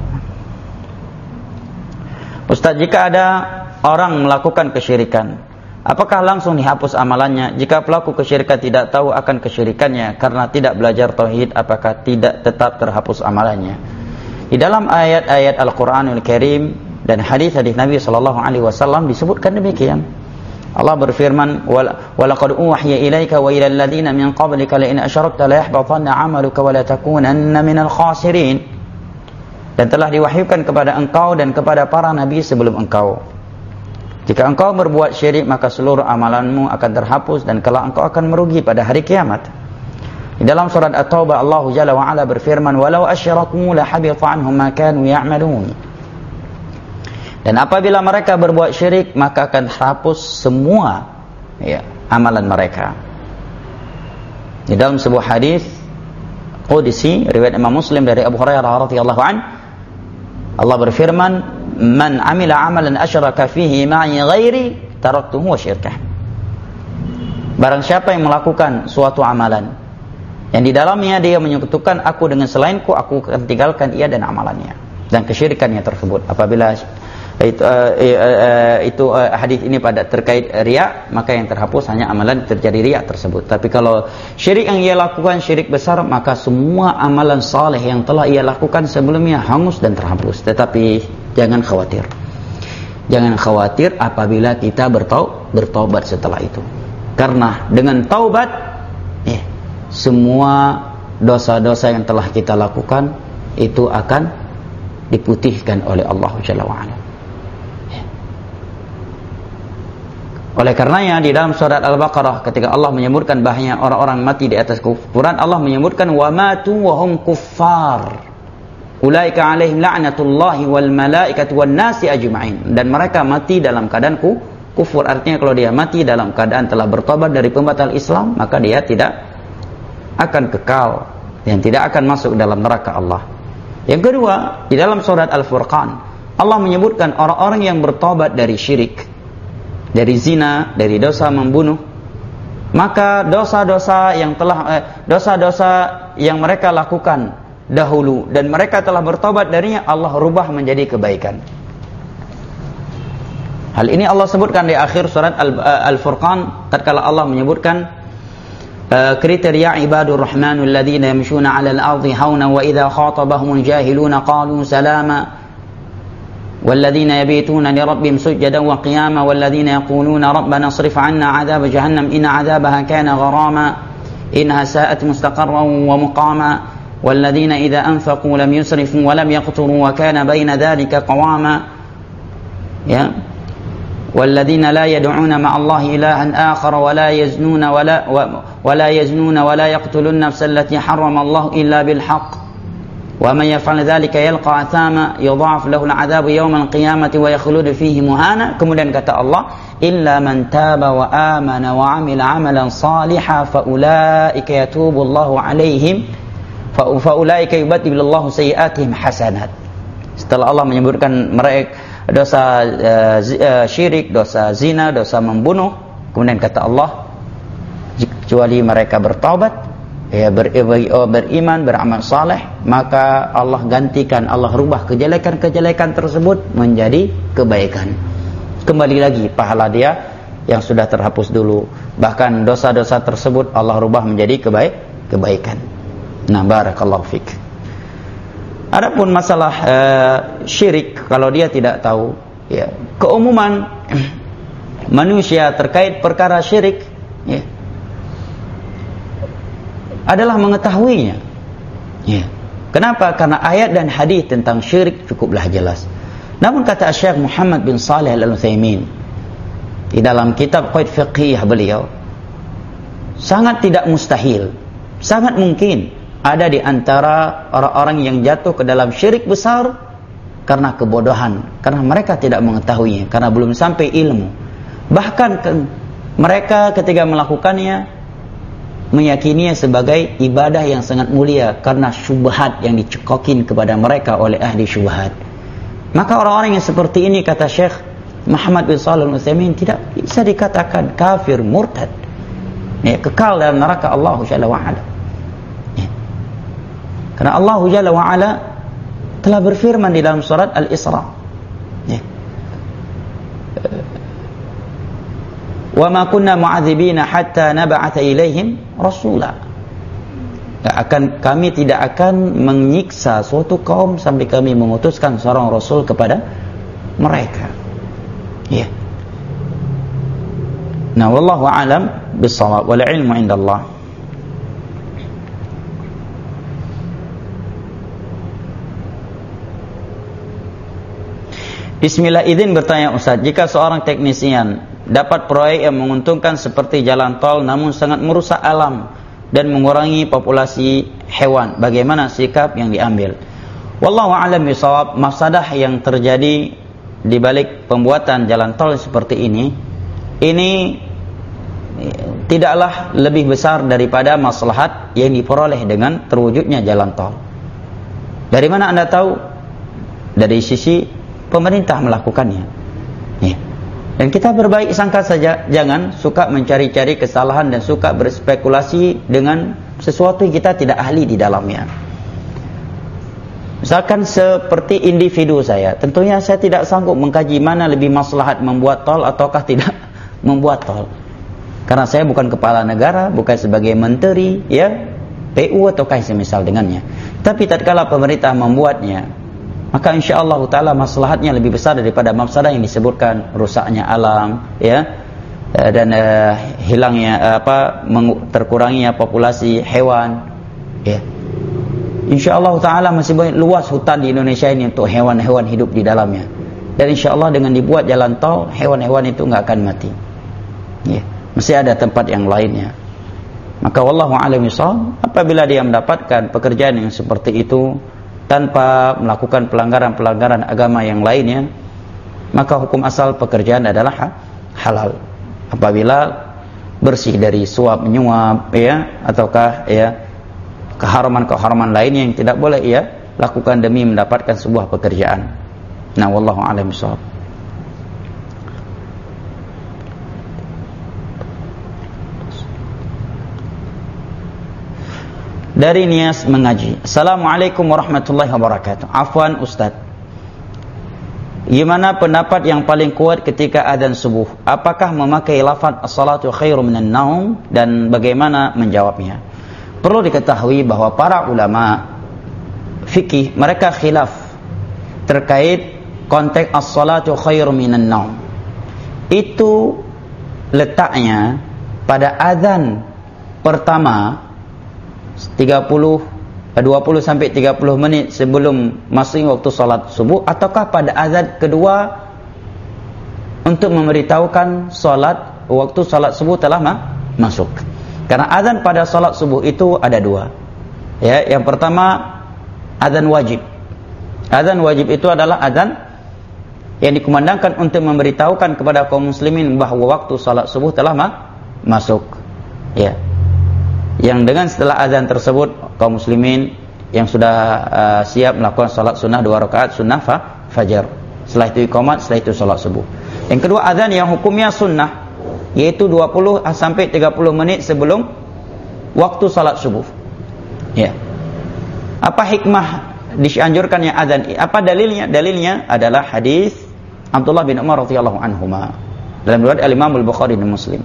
Ustaz, jika ada orang melakukan kesyirikan apakah langsung dihapus amalannya? Jika pelaku kesyirikan tidak tahu akan kesyirikannya karena tidak belajar tauhid, apakah tidak tetap terhapus amalannya? Di dalam ayat-ayat Al-Qur'anul Karim dan hadis-hadis Nabi sallallahu alaihi wasallam disebutkan demikian. Allah berfirman, "Walaqad uhiya ilaika wa ilal ladzina min qablika la in asyrakta la yahbatanna 'amaluka wa la takunanna minal khasirin." Dan telah diwahyukan kepada engkau dan kepada para nabi sebelum engkau. Jika engkau berbuat syirik, maka seluruh amalanmu akan terhapus dan kelak engkau akan merugi pada hari kiamat. Di dalam surat At-Taubah Allah Jalla wa Ala berfirman, "Walau asyraku la habita 'anhum ma kanu ya'malun." Dan apabila mereka berbuat syirik, maka akan terhapus semua ya, amalan mereka. Di dalam sebuah hadis qudsi riwayat Imam Muslim dari Abu Hurairah radhiyallahu an, Allah berfirman, "Man 'amila 'amalan asyraka fihi ma'i ghairi taraktuhu wa syirkah." Barang siapa yang melakukan suatu amalan yang di dalamnya dia menyekutukan aku dengan selainku, aku akan tinggalkan ia dan amalannya dan kesyirikannya tersebut. Apabila itu, uh, uh, itu uh, hadis ini pada terkait riya, maka yang terhapus hanya amalan terjadi riya tersebut. Tapi kalau syirik yang ia lakukan syirik besar, maka semua amalan saleh yang telah ia lakukan sebelumnya hangus dan terhapus. Tetapi jangan khawatir, jangan khawatir apabila kita bertau, bertaubat setelah itu, karena dengan taubat eh, semua dosa-dosa yang telah kita lakukan itu akan diputihkan oleh Allah Jalla wa'ala. Oleh karenanya di dalam surat Al-Baqarah ketika Allah menyebutkan bahaya orang-orang mati di atas kufuran, Allah menyebutkan wa matu wa hum kuffar. Ulaika alaihim la'natullahi wal malaikati wan nasi ajma'in. Dan mereka mati dalam keadaan kufur. Artinya kalau dia mati dalam keadaan telah bertobat dari pembatal Islam, maka dia tidak akan kekal dan tidak akan masuk dalam neraka Allah. Yang kedua, di dalam surat Al-Furqan Allah menyebutkan orang-orang yang bertobat dari syirik, dari zina, dari dosa membunuh, maka dosa-dosa yang telah eh, dosa-dosa yang mereka lakukan dahulu dan mereka telah bertobat darinya, Allah rubah menjadi kebaikan. Hal ini Allah sebutkan di akhir surat Al-Furqan tatkala Allah menyebutkan uh, kriteria ibadur rahmanul ladzina yamshuna 'alal ardi hauna wa idza khatabahumul jahiluna qalu salama والذين يبيتون لربهم سجدا وقياما والذين يقولون ربنا اصرف عنا عذاب جهنم إن عذابها كان غراما إنها ساءت مستقرا ومقاما والذين إذا أنفقوا لم يسرفوا ولم يقتروا وكان بين ذلك قواما يا والذين لا يدعون مع الله إلها آخر ولا يزنون ولا ولا يزنون ولا يقتلون النفس التي حرم الله إلا بالحق وَمَنْ يَفْعَلْ ذَلِكَ يَلْقَى أَثَامًا يُضَاعَفْ لَهُ الْعَذَابُ يَوْمَ الْقِيَامَةِ وَيَخْلُدُ فِيهِ مُهَانًا. Kemudian kata Allah, إِلَّا مَنْ تَابَ وَآمَنَ وَعَمِلَ عَمَلًا صَالِحًا فَأُولَئِكَ يَتُوبُ اللَّهُ عَلَيْهِمْ فَأُولَئِكَ يُبَدِّلُ اللَّهُ سَيِّئَاتِهِمْ حَسَنَات. Setelah Allah menyebutkan mereka dosa uh, syirik, dosa zina, dosa membunuh, kemudian kata Allah, kecuali mereka bertaubat, ya, ber, beriman, beramal saleh, maka Allah gantikan, Allah rubah kejelekan-kejelekan tersebut menjadi kebaikan. Kembali lagi pahala dia yang sudah terhapus dulu. Bahkan dosa-dosa tersebut Allah rubah menjadi kebaik, kebaikan. Nah, barakallahu fik. Adapun masalah uh, syirik, kalau dia tidak tahu, ya, keumuman manusia terkait perkara syirik, ya, adalah mengetahuinya. Ya. Kenapa? Karena ayat dan hadis tentang syirik cukuplah jelas. Namun kata Syekh Muhammad bin Shalih Al-Utsaimin di dalam kitab Qaid Fiqhiyah beliau, sangat tidak mustahil, sangat mungkin ada di antara orang-orang yang jatuh ke dalam syirik besar karena kebodohan, karena mereka tidak mengetahuinya, karena belum sampai ilmu. Bahkan ke, mereka ketika melakukannya meyakininya sebagai ibadah yang sangat mulia karena syubhat yang dicekokin kepada mereka oleh ahli syubhat. Maka orang-orang yang seperti ini, kata Syekh Muhammad bin Shalih Al-Utsaimin, tidak bisa dikatakan kafir, murtad, ya, kekal dalam neraka Allah Jalla wa'ala, ya. Karena Allah Jalla wa'ala telah berfirman di dalam surat Al-Isra, ya, Wa ma kunna mu'adzibina hatta nab'atha ilaihim rasula. Akan kami tidak akan menyiksa suatu kaum sampai kami mengutuskan seorang rasul kepada mereka. Ya. Nah, wallahu a'lam bis-shawab wal ilmu 'indallah. Bismillah, izin bertanya Ustaz, jika seorang teknisian dapat proyek yang menguntungkan seperti jalan tol namun sangat merusak alam dan mengurangi populasi hewan, bagaimana sikap yang diambil? Wallahu a'lam bishawab. Mafsadah yang terjadi di balik pembuatan jalan tol seperti ini, ini tidaklah lebih besar daripada maslahat yang diperoleh dengan terwujudnya jalan tol. Dari mana Anda tahu? Dari sisi pemerintah melakukannya. Ya. Dan kita berbaik sangka saja, jangan suka mencari-cari kesalahan dan suka berspekulasi dengan sesuatu yang kita tidak ahli di dalamnya. Misalkan seperti individu saya, tentunya saya tidak sanggup mengkaji mana lebih maslahat membuat tol ataukah tidak membuat tol. Karena saya bukan kepala negara, bukan sebagai menteri, ya, P U ataukah semisal dengannya. Tapi tatkala pemerintah membuatnya, maka insyaallah taala maslahatnya lebih besar daripada mafsadah yang disebutkan, rusaknya alam, ya, dan uh, hilangnya uh, apa terkuranginya populasi hewan, ya. Insyaallah taala masih banyak luas hutan di Indonesia ini untuk hewan-hewan hidup di dalamnya. Dan insyaallah dengan dibuat jalan tol, hewan-hewan itu enggak akan mati. Ya, masih ada tempat yang lainnya. Maka wallahu a'lam bishawab, apabila dia mendapatkan pekerjaan yang seperti itu tanpa melakukan pelanggaran-pelanggaran agama yang lainnya, maka hukum asal pekerjaan adalah halal. Apabila bersih dari suap menyuap, ya, ataukah ya keharaman-keharaman lainnya yang tidak boleh ia lakukan demi mendapatkan sebuah pekerjaan. Nah, wallahu a'lam bishawab. Dari Nias mengaji. Assalamualaikum warahmatullahi wabarakatuh. Afwan Ustaz, gimana pendapat yang paling kuat ketika adzan subuh? Apakah memakai lafaz as-salatu khairum minan naum dan bagaimana menjawabnya? Perlu diketahui bahwa para ulama fikih mereka khilaf terkait konteks as-salatu khairum minan naum. Itu letaknya pada adzan pertama tiga puluh, dua puluh sampai tiga puluh menit sebelum masuk waktu salat subuh, ataukah pada azan kedua untuk memberitahukan salat waktu salat subuh telah ma masuk. Karena azan pada salat subuh itu ada dua. Ya, yang pertama azan wajib. Azan wajib itu adalah azan yang dikumandangkan untuk memberitahukan kepada kaum muslimin bahawa waktu salat subuh telah ma masuk. Ya. Yang dengan setelah azan tersebut kaum muslimin yang sudah uh, siap melakukan salat sunnah dua rakaat sunnah fa, fajar. Setelah itu iqamat, setelah itu salat subuh. Yang kedua azan yang hukumnya sunnah, yaitu dua puluh sampai tiga puluh menit sebelum waktu salat subuh. Ya. Apa hikmah dianjurkannya azan? Apa dalilnya? Dalilnya adalah hadis Abdullah bin Umar radhiyallahu anhuma dalam riwayat Al-Imam Al-Bukhari dan Muslim.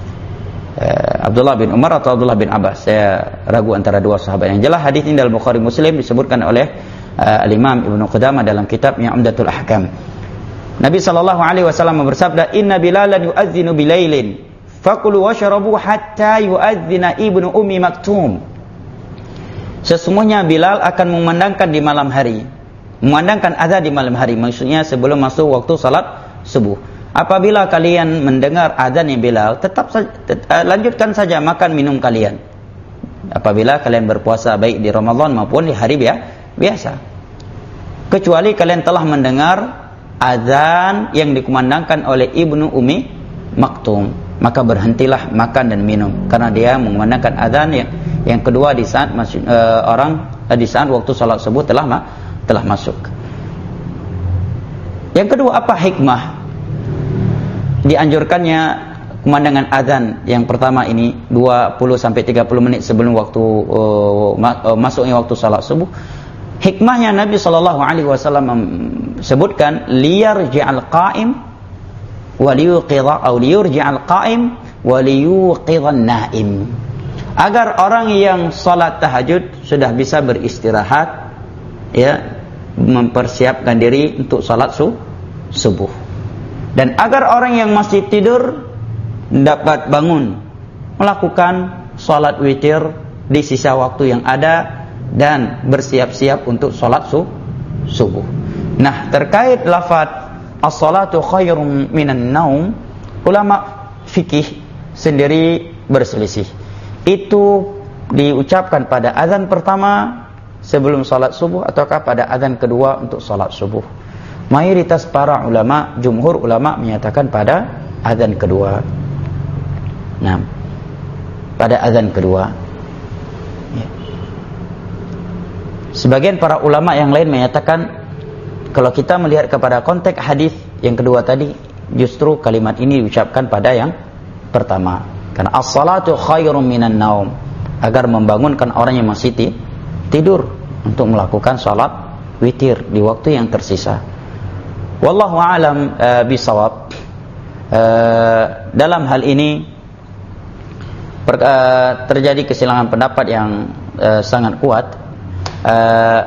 Uh, Abdullah bin Umar atau Abdullah bin Abbas, saya ragu antara dua sahabat. Yang jelas hadis ini dalam Bukhari Muslim disebutkan oleh uh, Al-Imam Ibnu Qudamah dalam kitabnya Umdatul Ahkam. Nabi sallallahu alaihi wasallam bersabda, "Inna Bilalan yu'adzinu bilailin, fakulu washrabu hatta yu'adzina Ibnu Ummi Maktum." Sesungguhnya Bilal akan memandangkan di malam hari, memandangkan azan di malam hari, maksudnya sebelum masuk waktu salat subuh. Apabila kalian mendengar azan yang Bilal, tetap tet, uh, lanjutkan saja makan minum kalian. Apabila kalian berpuasa baik di Ramadan maupun di hari biasa. Kecuali kalian telah mendengar azan yang dikumandangkan oleh Ibnu Ummi Maktum, maka berhentilah makan dan minum, karena dia mengumandangkan azan yang yang kedua di saat masuk, uh, orang uh, di saat waktu salat subuh telah ma, telah masuk. Yang kedua, apa hikmah dianjurkannya kumandangan azan yang pertama ini dua puluh sampai tiga puluh menit sebelum waktu uh, uh, masuknya waktu salat subuh? Hikmahnya Nabi sallallahu alaihi wasallam sebutkan liyarji'al qa'im waliyuqidha aw liyurji'al qa'im waliyuqidhan naim. Agar orang yang salat tahajud sudah bisa beristirahat, ya, mempersiapkan diri untuk salat su, subuh. Dan agar orang yang masih tidur dapat bangun melakukan salat witir di sisa waktu yang ada dan bersiap-siap untuk salat su, subuh. Nah, terkait lafaz as-salatu khairum minan naum, ulama fikih sendiri berselisih. Itu diucapkan pada azan pertama sebelum salat subuh ataukah pada azan kedua untuk salat subuh. Mayoritas para ulama, jumhur ulama menyatakan pada azan kedua. Nah, pada azan kedua. Ya. Sebagian para ulama yang lain menyatakan kalau kita melihat kepada konteks hadis yang kedua tadi, justru kalimat ini diucapkan pada yang pertama. Karena as-salatu khairum minan naum, agar membangunkan orang yang masih tidur untuk melakukan salat witir di waktu yang tersisa. Wallahu a'lam uh, bisawab. Uh, dalam hal ini per, uh, terjadi kesilangan pendapat yang uh, sangat kuat. Uh,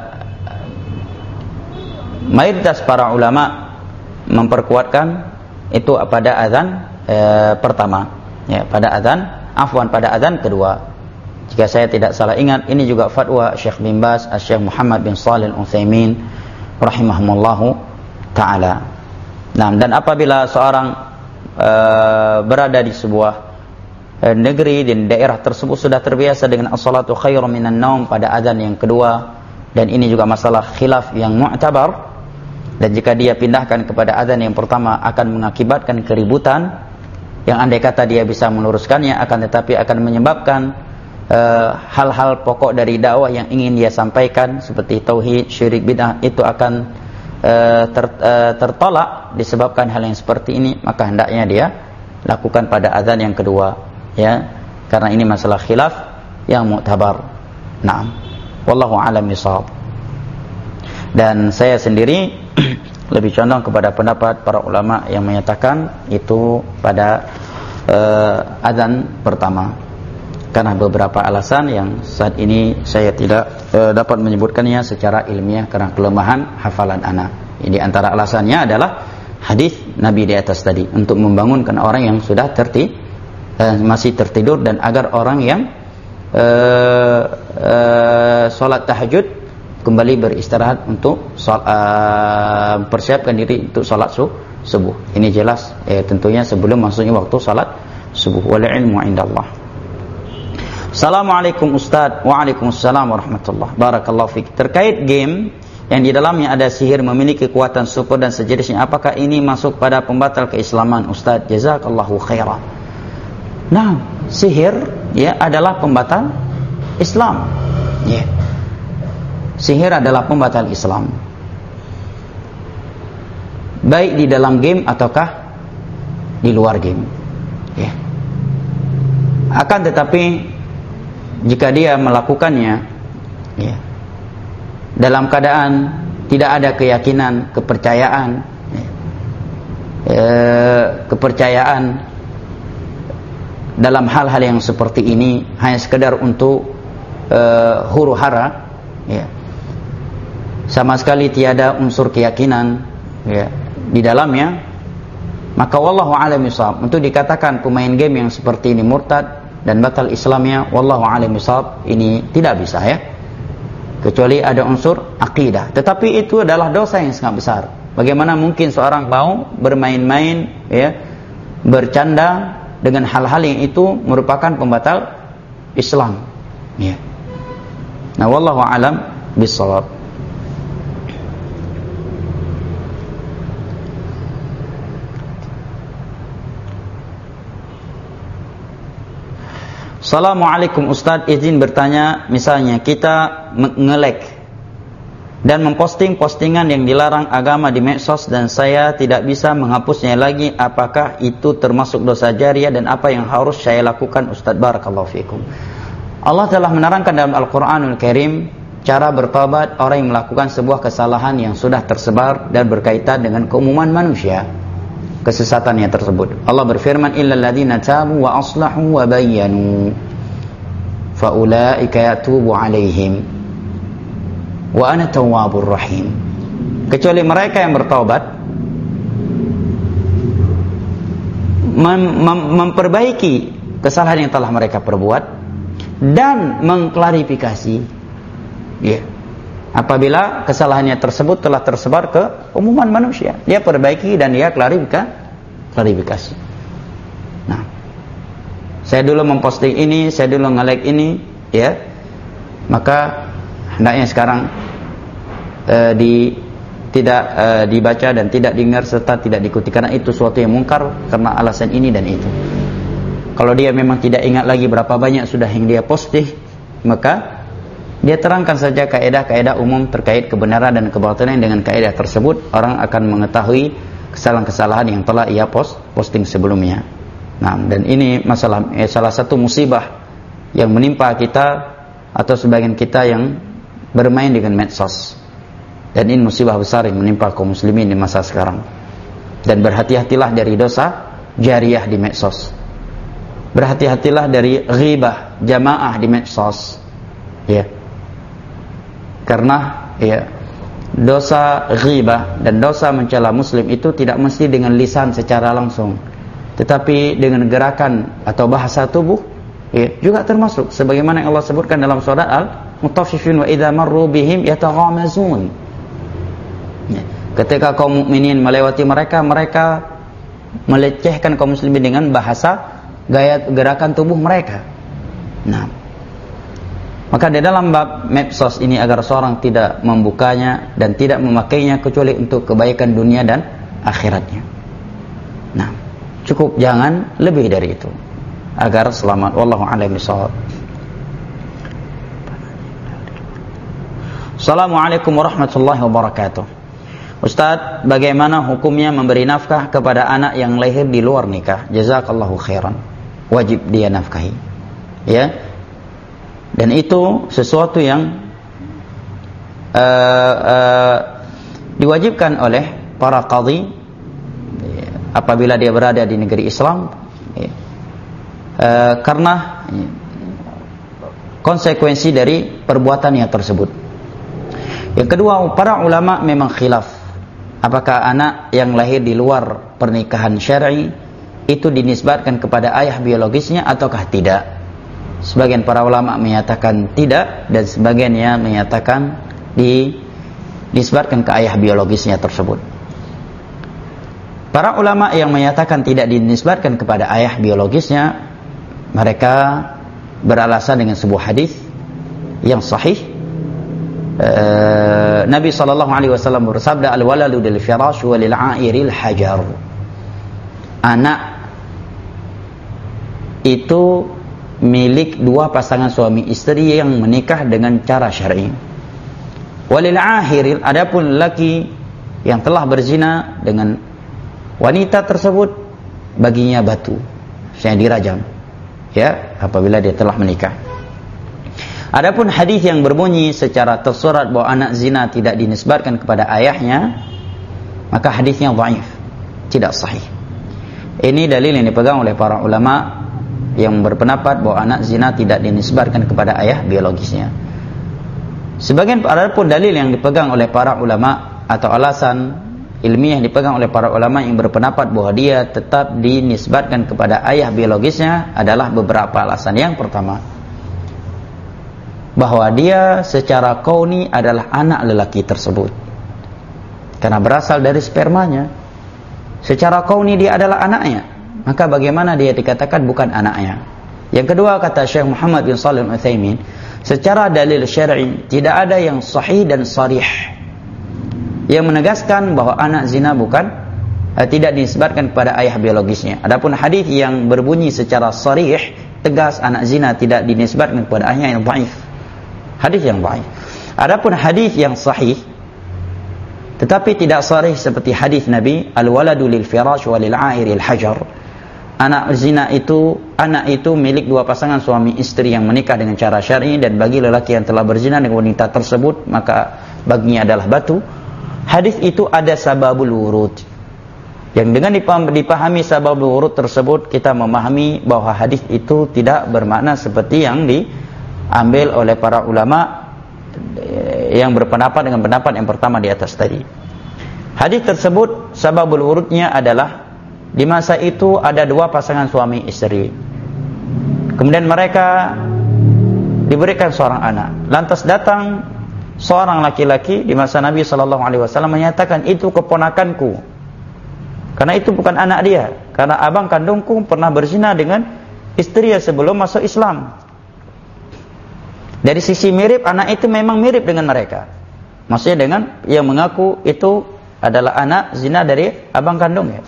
mayoritas para ulama memperkuatkan itu pada azan uh, pertama. Ya, pada azan, afwan pada azan kedua. Jika saya tidak salah ingat, ini juga fatwa Syekh bin Baz, Syekh Muhammad bin Shalih Al-Utsaimin rahimahumullahu taala. Nah, dan apabila seorang uh, berada di sebuah uh, negeri dan daerah tersebut sudah terbiasa dengan as-salatu khairum minan naum pada azan yang kedua, dan ini juga masalah khilaf yang mu'tabar, dan jika dia pindahkan kepada azan yang pertama akan mengakibatkan keributan yang andai kata dia bisa meluruskannya, akan tetapi akan menyebabkan uh, hal-hal pokok dari dakwah yang ingin dia sampaikan seperti tauhid, syirik, bid'ah, itu akan uh, ter, uh, tertolak disebabkan hal yang seperti ini. Maka hendaknya dia lakukan pada azan yang kedua, ya, karena ini masalah khilaf yang mu'tabar. Naam, wallahu a'lam bishawab. Dan saya sendiri lebih condong kepada pendapat para ulama yang menyatakan itu pada uh, azan pertama, karena beberapa alasan yang saat ini saya tidak uh, dapat menyebutkannya secara ilmiah karena kelemahan hafalan ana. Ini antara alasannya adalah hadis Nabi di atas tadi, untuk membangunkan orang yang sudah terti, uh, masih tertidur, dan agar orang yang uh, uh, sholat tahajud kembali beristirahat untuk uh, persiapkan diri untuk salat su, subuh. Ini jelas, eh, tentunya sebelum masuknya waktu salat subuh. Wal ilmu indallah. Assalamualaikum Ustaz. Waalaikumsalam warahmatullahi barakallahu fik. Terkait game yang di dalamnya ada sihir memiliki kekuatan super dan sejenisnya, apakah ini masuk pada pembatal keislaman Ustaz? Jazakallahu khairan. Nah, sihir ya adalah pembatal Islam. Ya. Yeah. Sihir adalah pembatal Islam, baik di dalam game ataukah di luar game, ya. Akan tetapi jika dia melakukannya, ya, dalam keadaan tidak ada keyakinan, kepercayaan, ya, eh, kepercayaan dalam hal-hal yang seperti ini hanya sekedar untuk eh, huru hara, ya, sama sekali tiada unsur keyakinan, ya, di dalamnya, maka wallahu a'lam bishawab, untuk dikatakan pemain game yang seperti ini murtad dan batal Islamnya, wallahu a'lam bishawab, ini tidak bisa, ya, kecuali ada unsur akidah. Tetapi itu adalah dosa yang sangat besar. Bagaimana mungkin seorang mau bermain-main, ya, bercanda dengan hal-hal yang itu merupakan pembatal Islam, ya. Nah, wallahu a'lam bishawab. Assalamualaikum Ustaz, izin bertanya, misalnya kita nge-like dan memposting postingan yang dilarang agama di medsos dan saya tidak bisa menghapusnya lagi, apakah itu termasuk dosa jariah dan apa yang harus saya lakukan Ustaz? Barakallahu fikum. Allah telah menerangkan dalam Al-Quranul Karim cara bertobat orang yang melakukan sebuah kesalahan yang sudah tersebar dan berkaitan dengan keumuman manusia. kesesatannya tersebut. Allah berfirman, illal ladzina tabu wa aslahu wa bayyanu fa ulaika yatubu alaihim wa ana tawwabur rahim. Kecuali mereka yang bertaubat, mem- mem- memperbaiki kesalahan yang telah mereka perbuat dan mengklarifikasi, ya, apabila kesalahannya tersebut telah tersebar ke umuman manusia, dia perbaiki dan dia klarifikasi. Nah, saya dulu memposting ini, saya dulu nge-like ini, ya, maka hendaknya sekarang uh, di tidak uh, dibaca dan tidak didengar serta tidak diikuti, karena itu suatu yang mungkar karena alasan ini dan itu. Kalau dia memang tidak ingat lagi berapa banyak sudah yang dia posting, maka dia terangkan saja kaedah-kaedah umum terkait kebenaran dan kebatilan. Dengan kaedah tersebut orang akan mengetahui kesalahan-kesalahan yang telah ia post posting sebelumnya. Nah, dan ini masalah eh, salah satu musibah yang menimpa kita atau sebagian kita yang bermain dengan medsos. Dan ini musibah besar yang menimpa kaum muslimin di masa sekarang. Dan berhati-hatilah dari dosa jariah di medsos. Berhati-hatilah dari ghibah jamaah di medsos. Ya. Karena ya, dosa ghibah dan dosa mencela muslim itu tidak mesti dengan lisan secara langsung, tetapi dengan gerakan atau bahasa tubuh, ya, juga termasuk. Sebagaimana yang Allah sebutkan dalam surat Al-Mutaffifin, wa idza marru bihim yataghamazun. Ya. Ketika kaum mukminin melewati mereka, mereka melecehkan kaum muslimin dengan bahasa, gaya gerakan tubuh mereka. Nah, maka di dalam bab medsos ini, agar seorang tidak membukanya dan tidak memakainya kecuali untuk kebaikan dunia dan akhiratnya. Nah, cukup jangan lebih dari itu agar selamat. Wallahu a'lam bishawab. Assalamualaikum warahmatullahi wabarakatuh. Ustaz, bagaimana hukumnya memberi nafkah kepada anak yang lahir di luar nikah? Jazakallahu khairan. Wajib dia nafkahi. Ya. Dan itu sesuatu yang uh, uh, diwajibkan oleh para qadhi apabila dia berada di negeri Islam, ya. uh, karena konsekuensi dari perbuatannya tersebut. Yang kedua, para ulama memang khilaf apakah anak yang lahir di luar pernikahan syar'i itu dinisbatkan kepada ayah biologisnya ataukah tidak. Sebagian para ulama menyatakan tidak, dan sebagiannya menyatakan dinisbatkan ke ayah biologisnya tersebut. Para ulama yang menyatakan tidak dinisbatkan kepada ayah biologisnya, mereka beralasan dengan sebuah hadis yang sahih. Uh, Nabi sallallahu alaihi wasallam bersabda, al-waladu lil firash wa lil 'airil hajar. Anak itu milik dua pasangan suami istri yang menikah dengan cara syar'i. Walil 'ahiril, adapun laki yang telah berzina dengan wanita tersebut, baginya batu, saya dirajam, ya, apabila dia telah menikah. Adapun hadis yang berbunyi secara tersurat bahwa anak zina tidak dinisbatkan kepada ayahnya, maka hadisnya dhaif, tidak sahih. Ini dalil yang dipegang oleh para ulama yang berpendapat bahwa anak zina tidak dinisbatkan kepada ayah biologisnya. Sebagian adapun dalil yang dipegang oleh para ulama atau alasan ilmiah yang dipegang oleh para ulama yang berpendapat bahwa dia tetap dinisbatkan kepada ayah biologisnya adalah beberapa alasan. Yang pertama, bahwa dia secara kauni adalah anak lelaki tersebut karena berasal dari spermanya. Secara kauni dia adalah anaknya, maka bagaimana dia dikatakan bukan anaknya? Yang kedua, kata Syekh Muhammad bin Shalih Al-Utsaimin, secara dalil syar'i tidak ada yang sahih dan sharih yang menegaskan bahwa anak zina bukan eh, tidak dinisbatkan kepada ayah biologisnya. Adapun hadis yang berbunyi secara sharih tegas anak zina tidak dinisbatkan kepada ayahnya, yang dhaif. Hadis yang dhaif. Adapun hadis yang sahih tetapi tidak sharih seperti hadis Nabi, al-waladu lil firash wa lil 'airil hajar. Anak zina itu, anak itu milik dua pasangan suami istri yang menikah dengan cara syar'i, dan bagi lelaki yang telah berzina dengan wanita tersebut maka baginya adalah batu. Hadis itu ada sababul wurud. Yang dengan dipahami sababul wurud tersebut, kita memahami bahwa hadis itu tidak bermakna seperti yang diambil oleh para ulama yang berpendapat dengan pendapat yang pertama di atas tadi. Hadis tersebut sababul wurudnya adalah di masa itu ada dua pasangan suami istri. Kemudian mereka diberikan seorang anak. Lantas datang seorang laki-laki di masa Nabi sallallahu alaihi wasallam menyatakan, itu keponakanku. Karena itu bukan anak dia, karena abang kandungku pernah berzina dengan istri sebelum masuk Islam. Dari sisi mirip, anak itu memang mirip dengan mereka. Maksudnya dengan yang mengaku itu adalah anak zina dari abang kandungnya.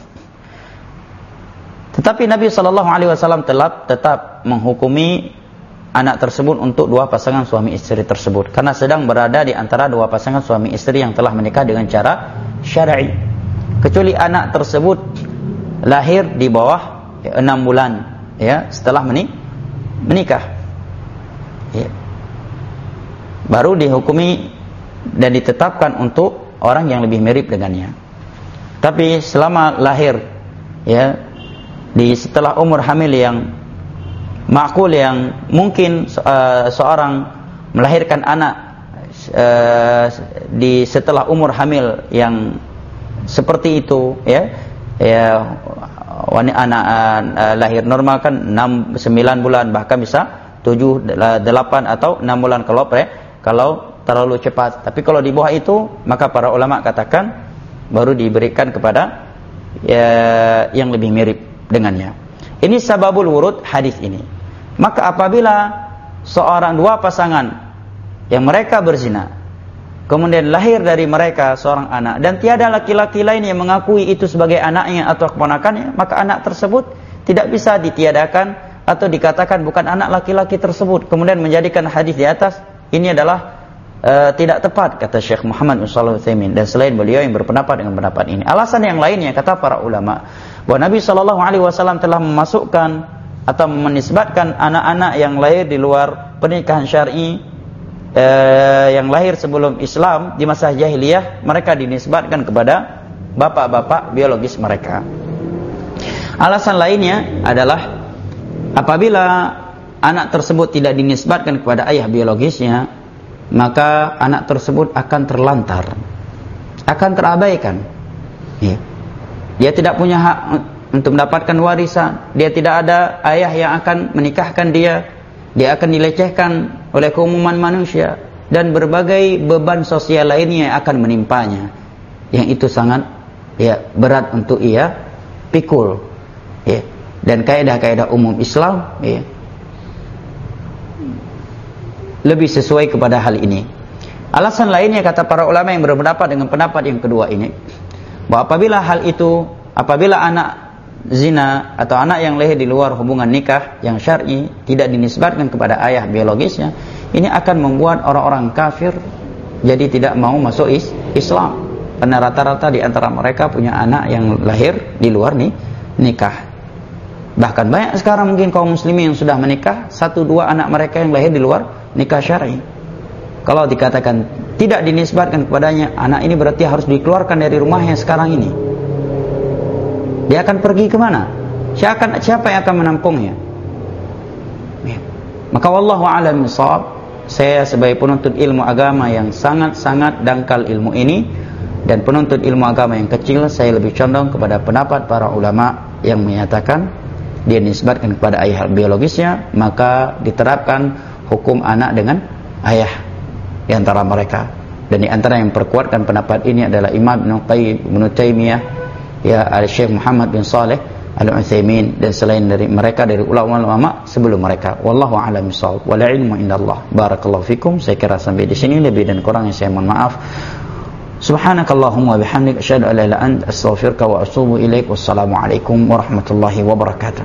Tetapi Nabi sallallahu alaihi wasallam telah tetap menghukumi anak tersebut untuk dua pasangan suami istri tersebut, karena sedang berada di antara dua pasangan suami istri yang telah menikah dengan cara syar'i. Kecuali anak tersebut lahir di bawah ya, enam bulan ya setelah menikah, ya, baru dihukumi dan ditetapkan untuk orang yang lebih mirip dengannya. Tapi selama lahir ya di setelah umur hamil yang makul, yang mungkin uh, seorang melahirkan anak uh, di setelah umur hamil yang seperti itu ya, ya wanita anak uh, lahir normal kan enam sembilan bulan, bahkan bisa tujuh delapan atau enam bulan kalau pre, kalau terlalu cepat. Tapi kalau di bawah itu, maka para ulama katakan baru diberikan kepada ya, yang lebih mirip dengannya. Ini sababul wurud hadis ini. Maka apabila seorang dua pasangan yang mereka berzina, kemudian lahir dari mereka seorang anak, dan tiada laki-laki lain yang mengakui itu sebagai anaknya atau keponakannya, maka anak tersebut tidak bisa ditiadakan atau dikatakan bukan anak laki-laki tersebut. Kemudian menjadikan hadis di atas ini adalah uh, tidak tepat, kata Syekh Muhammad bin Shalih Al-Utsaimin dan selain beliau yang berpendapat dengan pendapat ini. Alasan yang lainnya, kata para ulama, bahwa Nabi shallallahu alaihi wasallam telah memasukkan atau menisbatkan anak-anak yang lahir di luar pernikahan syar'i, Eh, yang lahir sebelum Islam di masa jahiliyah, mereka dinisbatkan kepada bapak-bapak biologis mereka. Alasan lainnya adalah apabila anak tersebut tidak dinisbatkan kepada ayah biologisnya, maka anak tersebut akan terlantar, akan terabaikan. Ya. Dia tidak punya hak untuk mendapatkan warisan, dia tidak ada ayah yang akan menikahkan dia, dia akan dilecehkan oleh keumuman manusia, dan berbagai beban sosial lainnya yang akan menimpanya, yang itu sangat ya berat untuk ia pikul ya. Dan kaidah-kaidah umum Islam ya, lebih sesuai kepada hal ini. Alasan lainnya, kata para ulama yang berpendapat dengan pendapat yang kedua ini, bahwa apabila hal itu, apabila anak zina atau anak yang lahir di luar hubungan nikah yang syar'i tidak dinisbatkan kepada ayah biologisnya, ini akan membuat orang-orang kafir jadi tidak mau masuk is Islam. Karena rata-rata di antara mereka punya anak yang lahir di luar nih nikah. Bahkan banyak sekarang mungkin kaum muslimin yang sudah menikah, satu dua anak mereka yang lahir di luar nikah syar'i. Kalau dikatakan tidak dinisbatkan kepadanya, anak ini berarti harus dikeluarkan dari rumahnya sekarang ini. Dia akan pergi kemana? Siapa, siapa yang akan menampungnya? Ya. Maka wallahu a'lam bishawab, saya sebagai penuntut ilmu agama yang sangat-sangat dangkal ilmu ini, dan penuntut ilmu agama yang kecil, saya lebih condong kepada pendapat para ulama yang menyatakan dia nisbatkan kepada ayah biologisnya, maka diterapkan hukum anak dengan ayah di antara mereka. Dan di antara yang perkuatkan pendapat ini adalah Imam Ibnu Taimiyah, ya Al-Syekh Muhammad bin Shalih Al-Utsaimin, dan selain dari mereka dari ulama-ulama sebelum mereka. Wallahu a'lam bishawab. Wal ilmu indallah. Barakallahu fikum. Saya kira sampai di sini, lebih dan kurangnya saya mohon maaf. Subhanakallahumma wa bihamdika asyhadu an la ilaha illa anta astaghfiruka wa atubu ilaik. Wassalamu alaikum warahmatullahi wabarakatuh.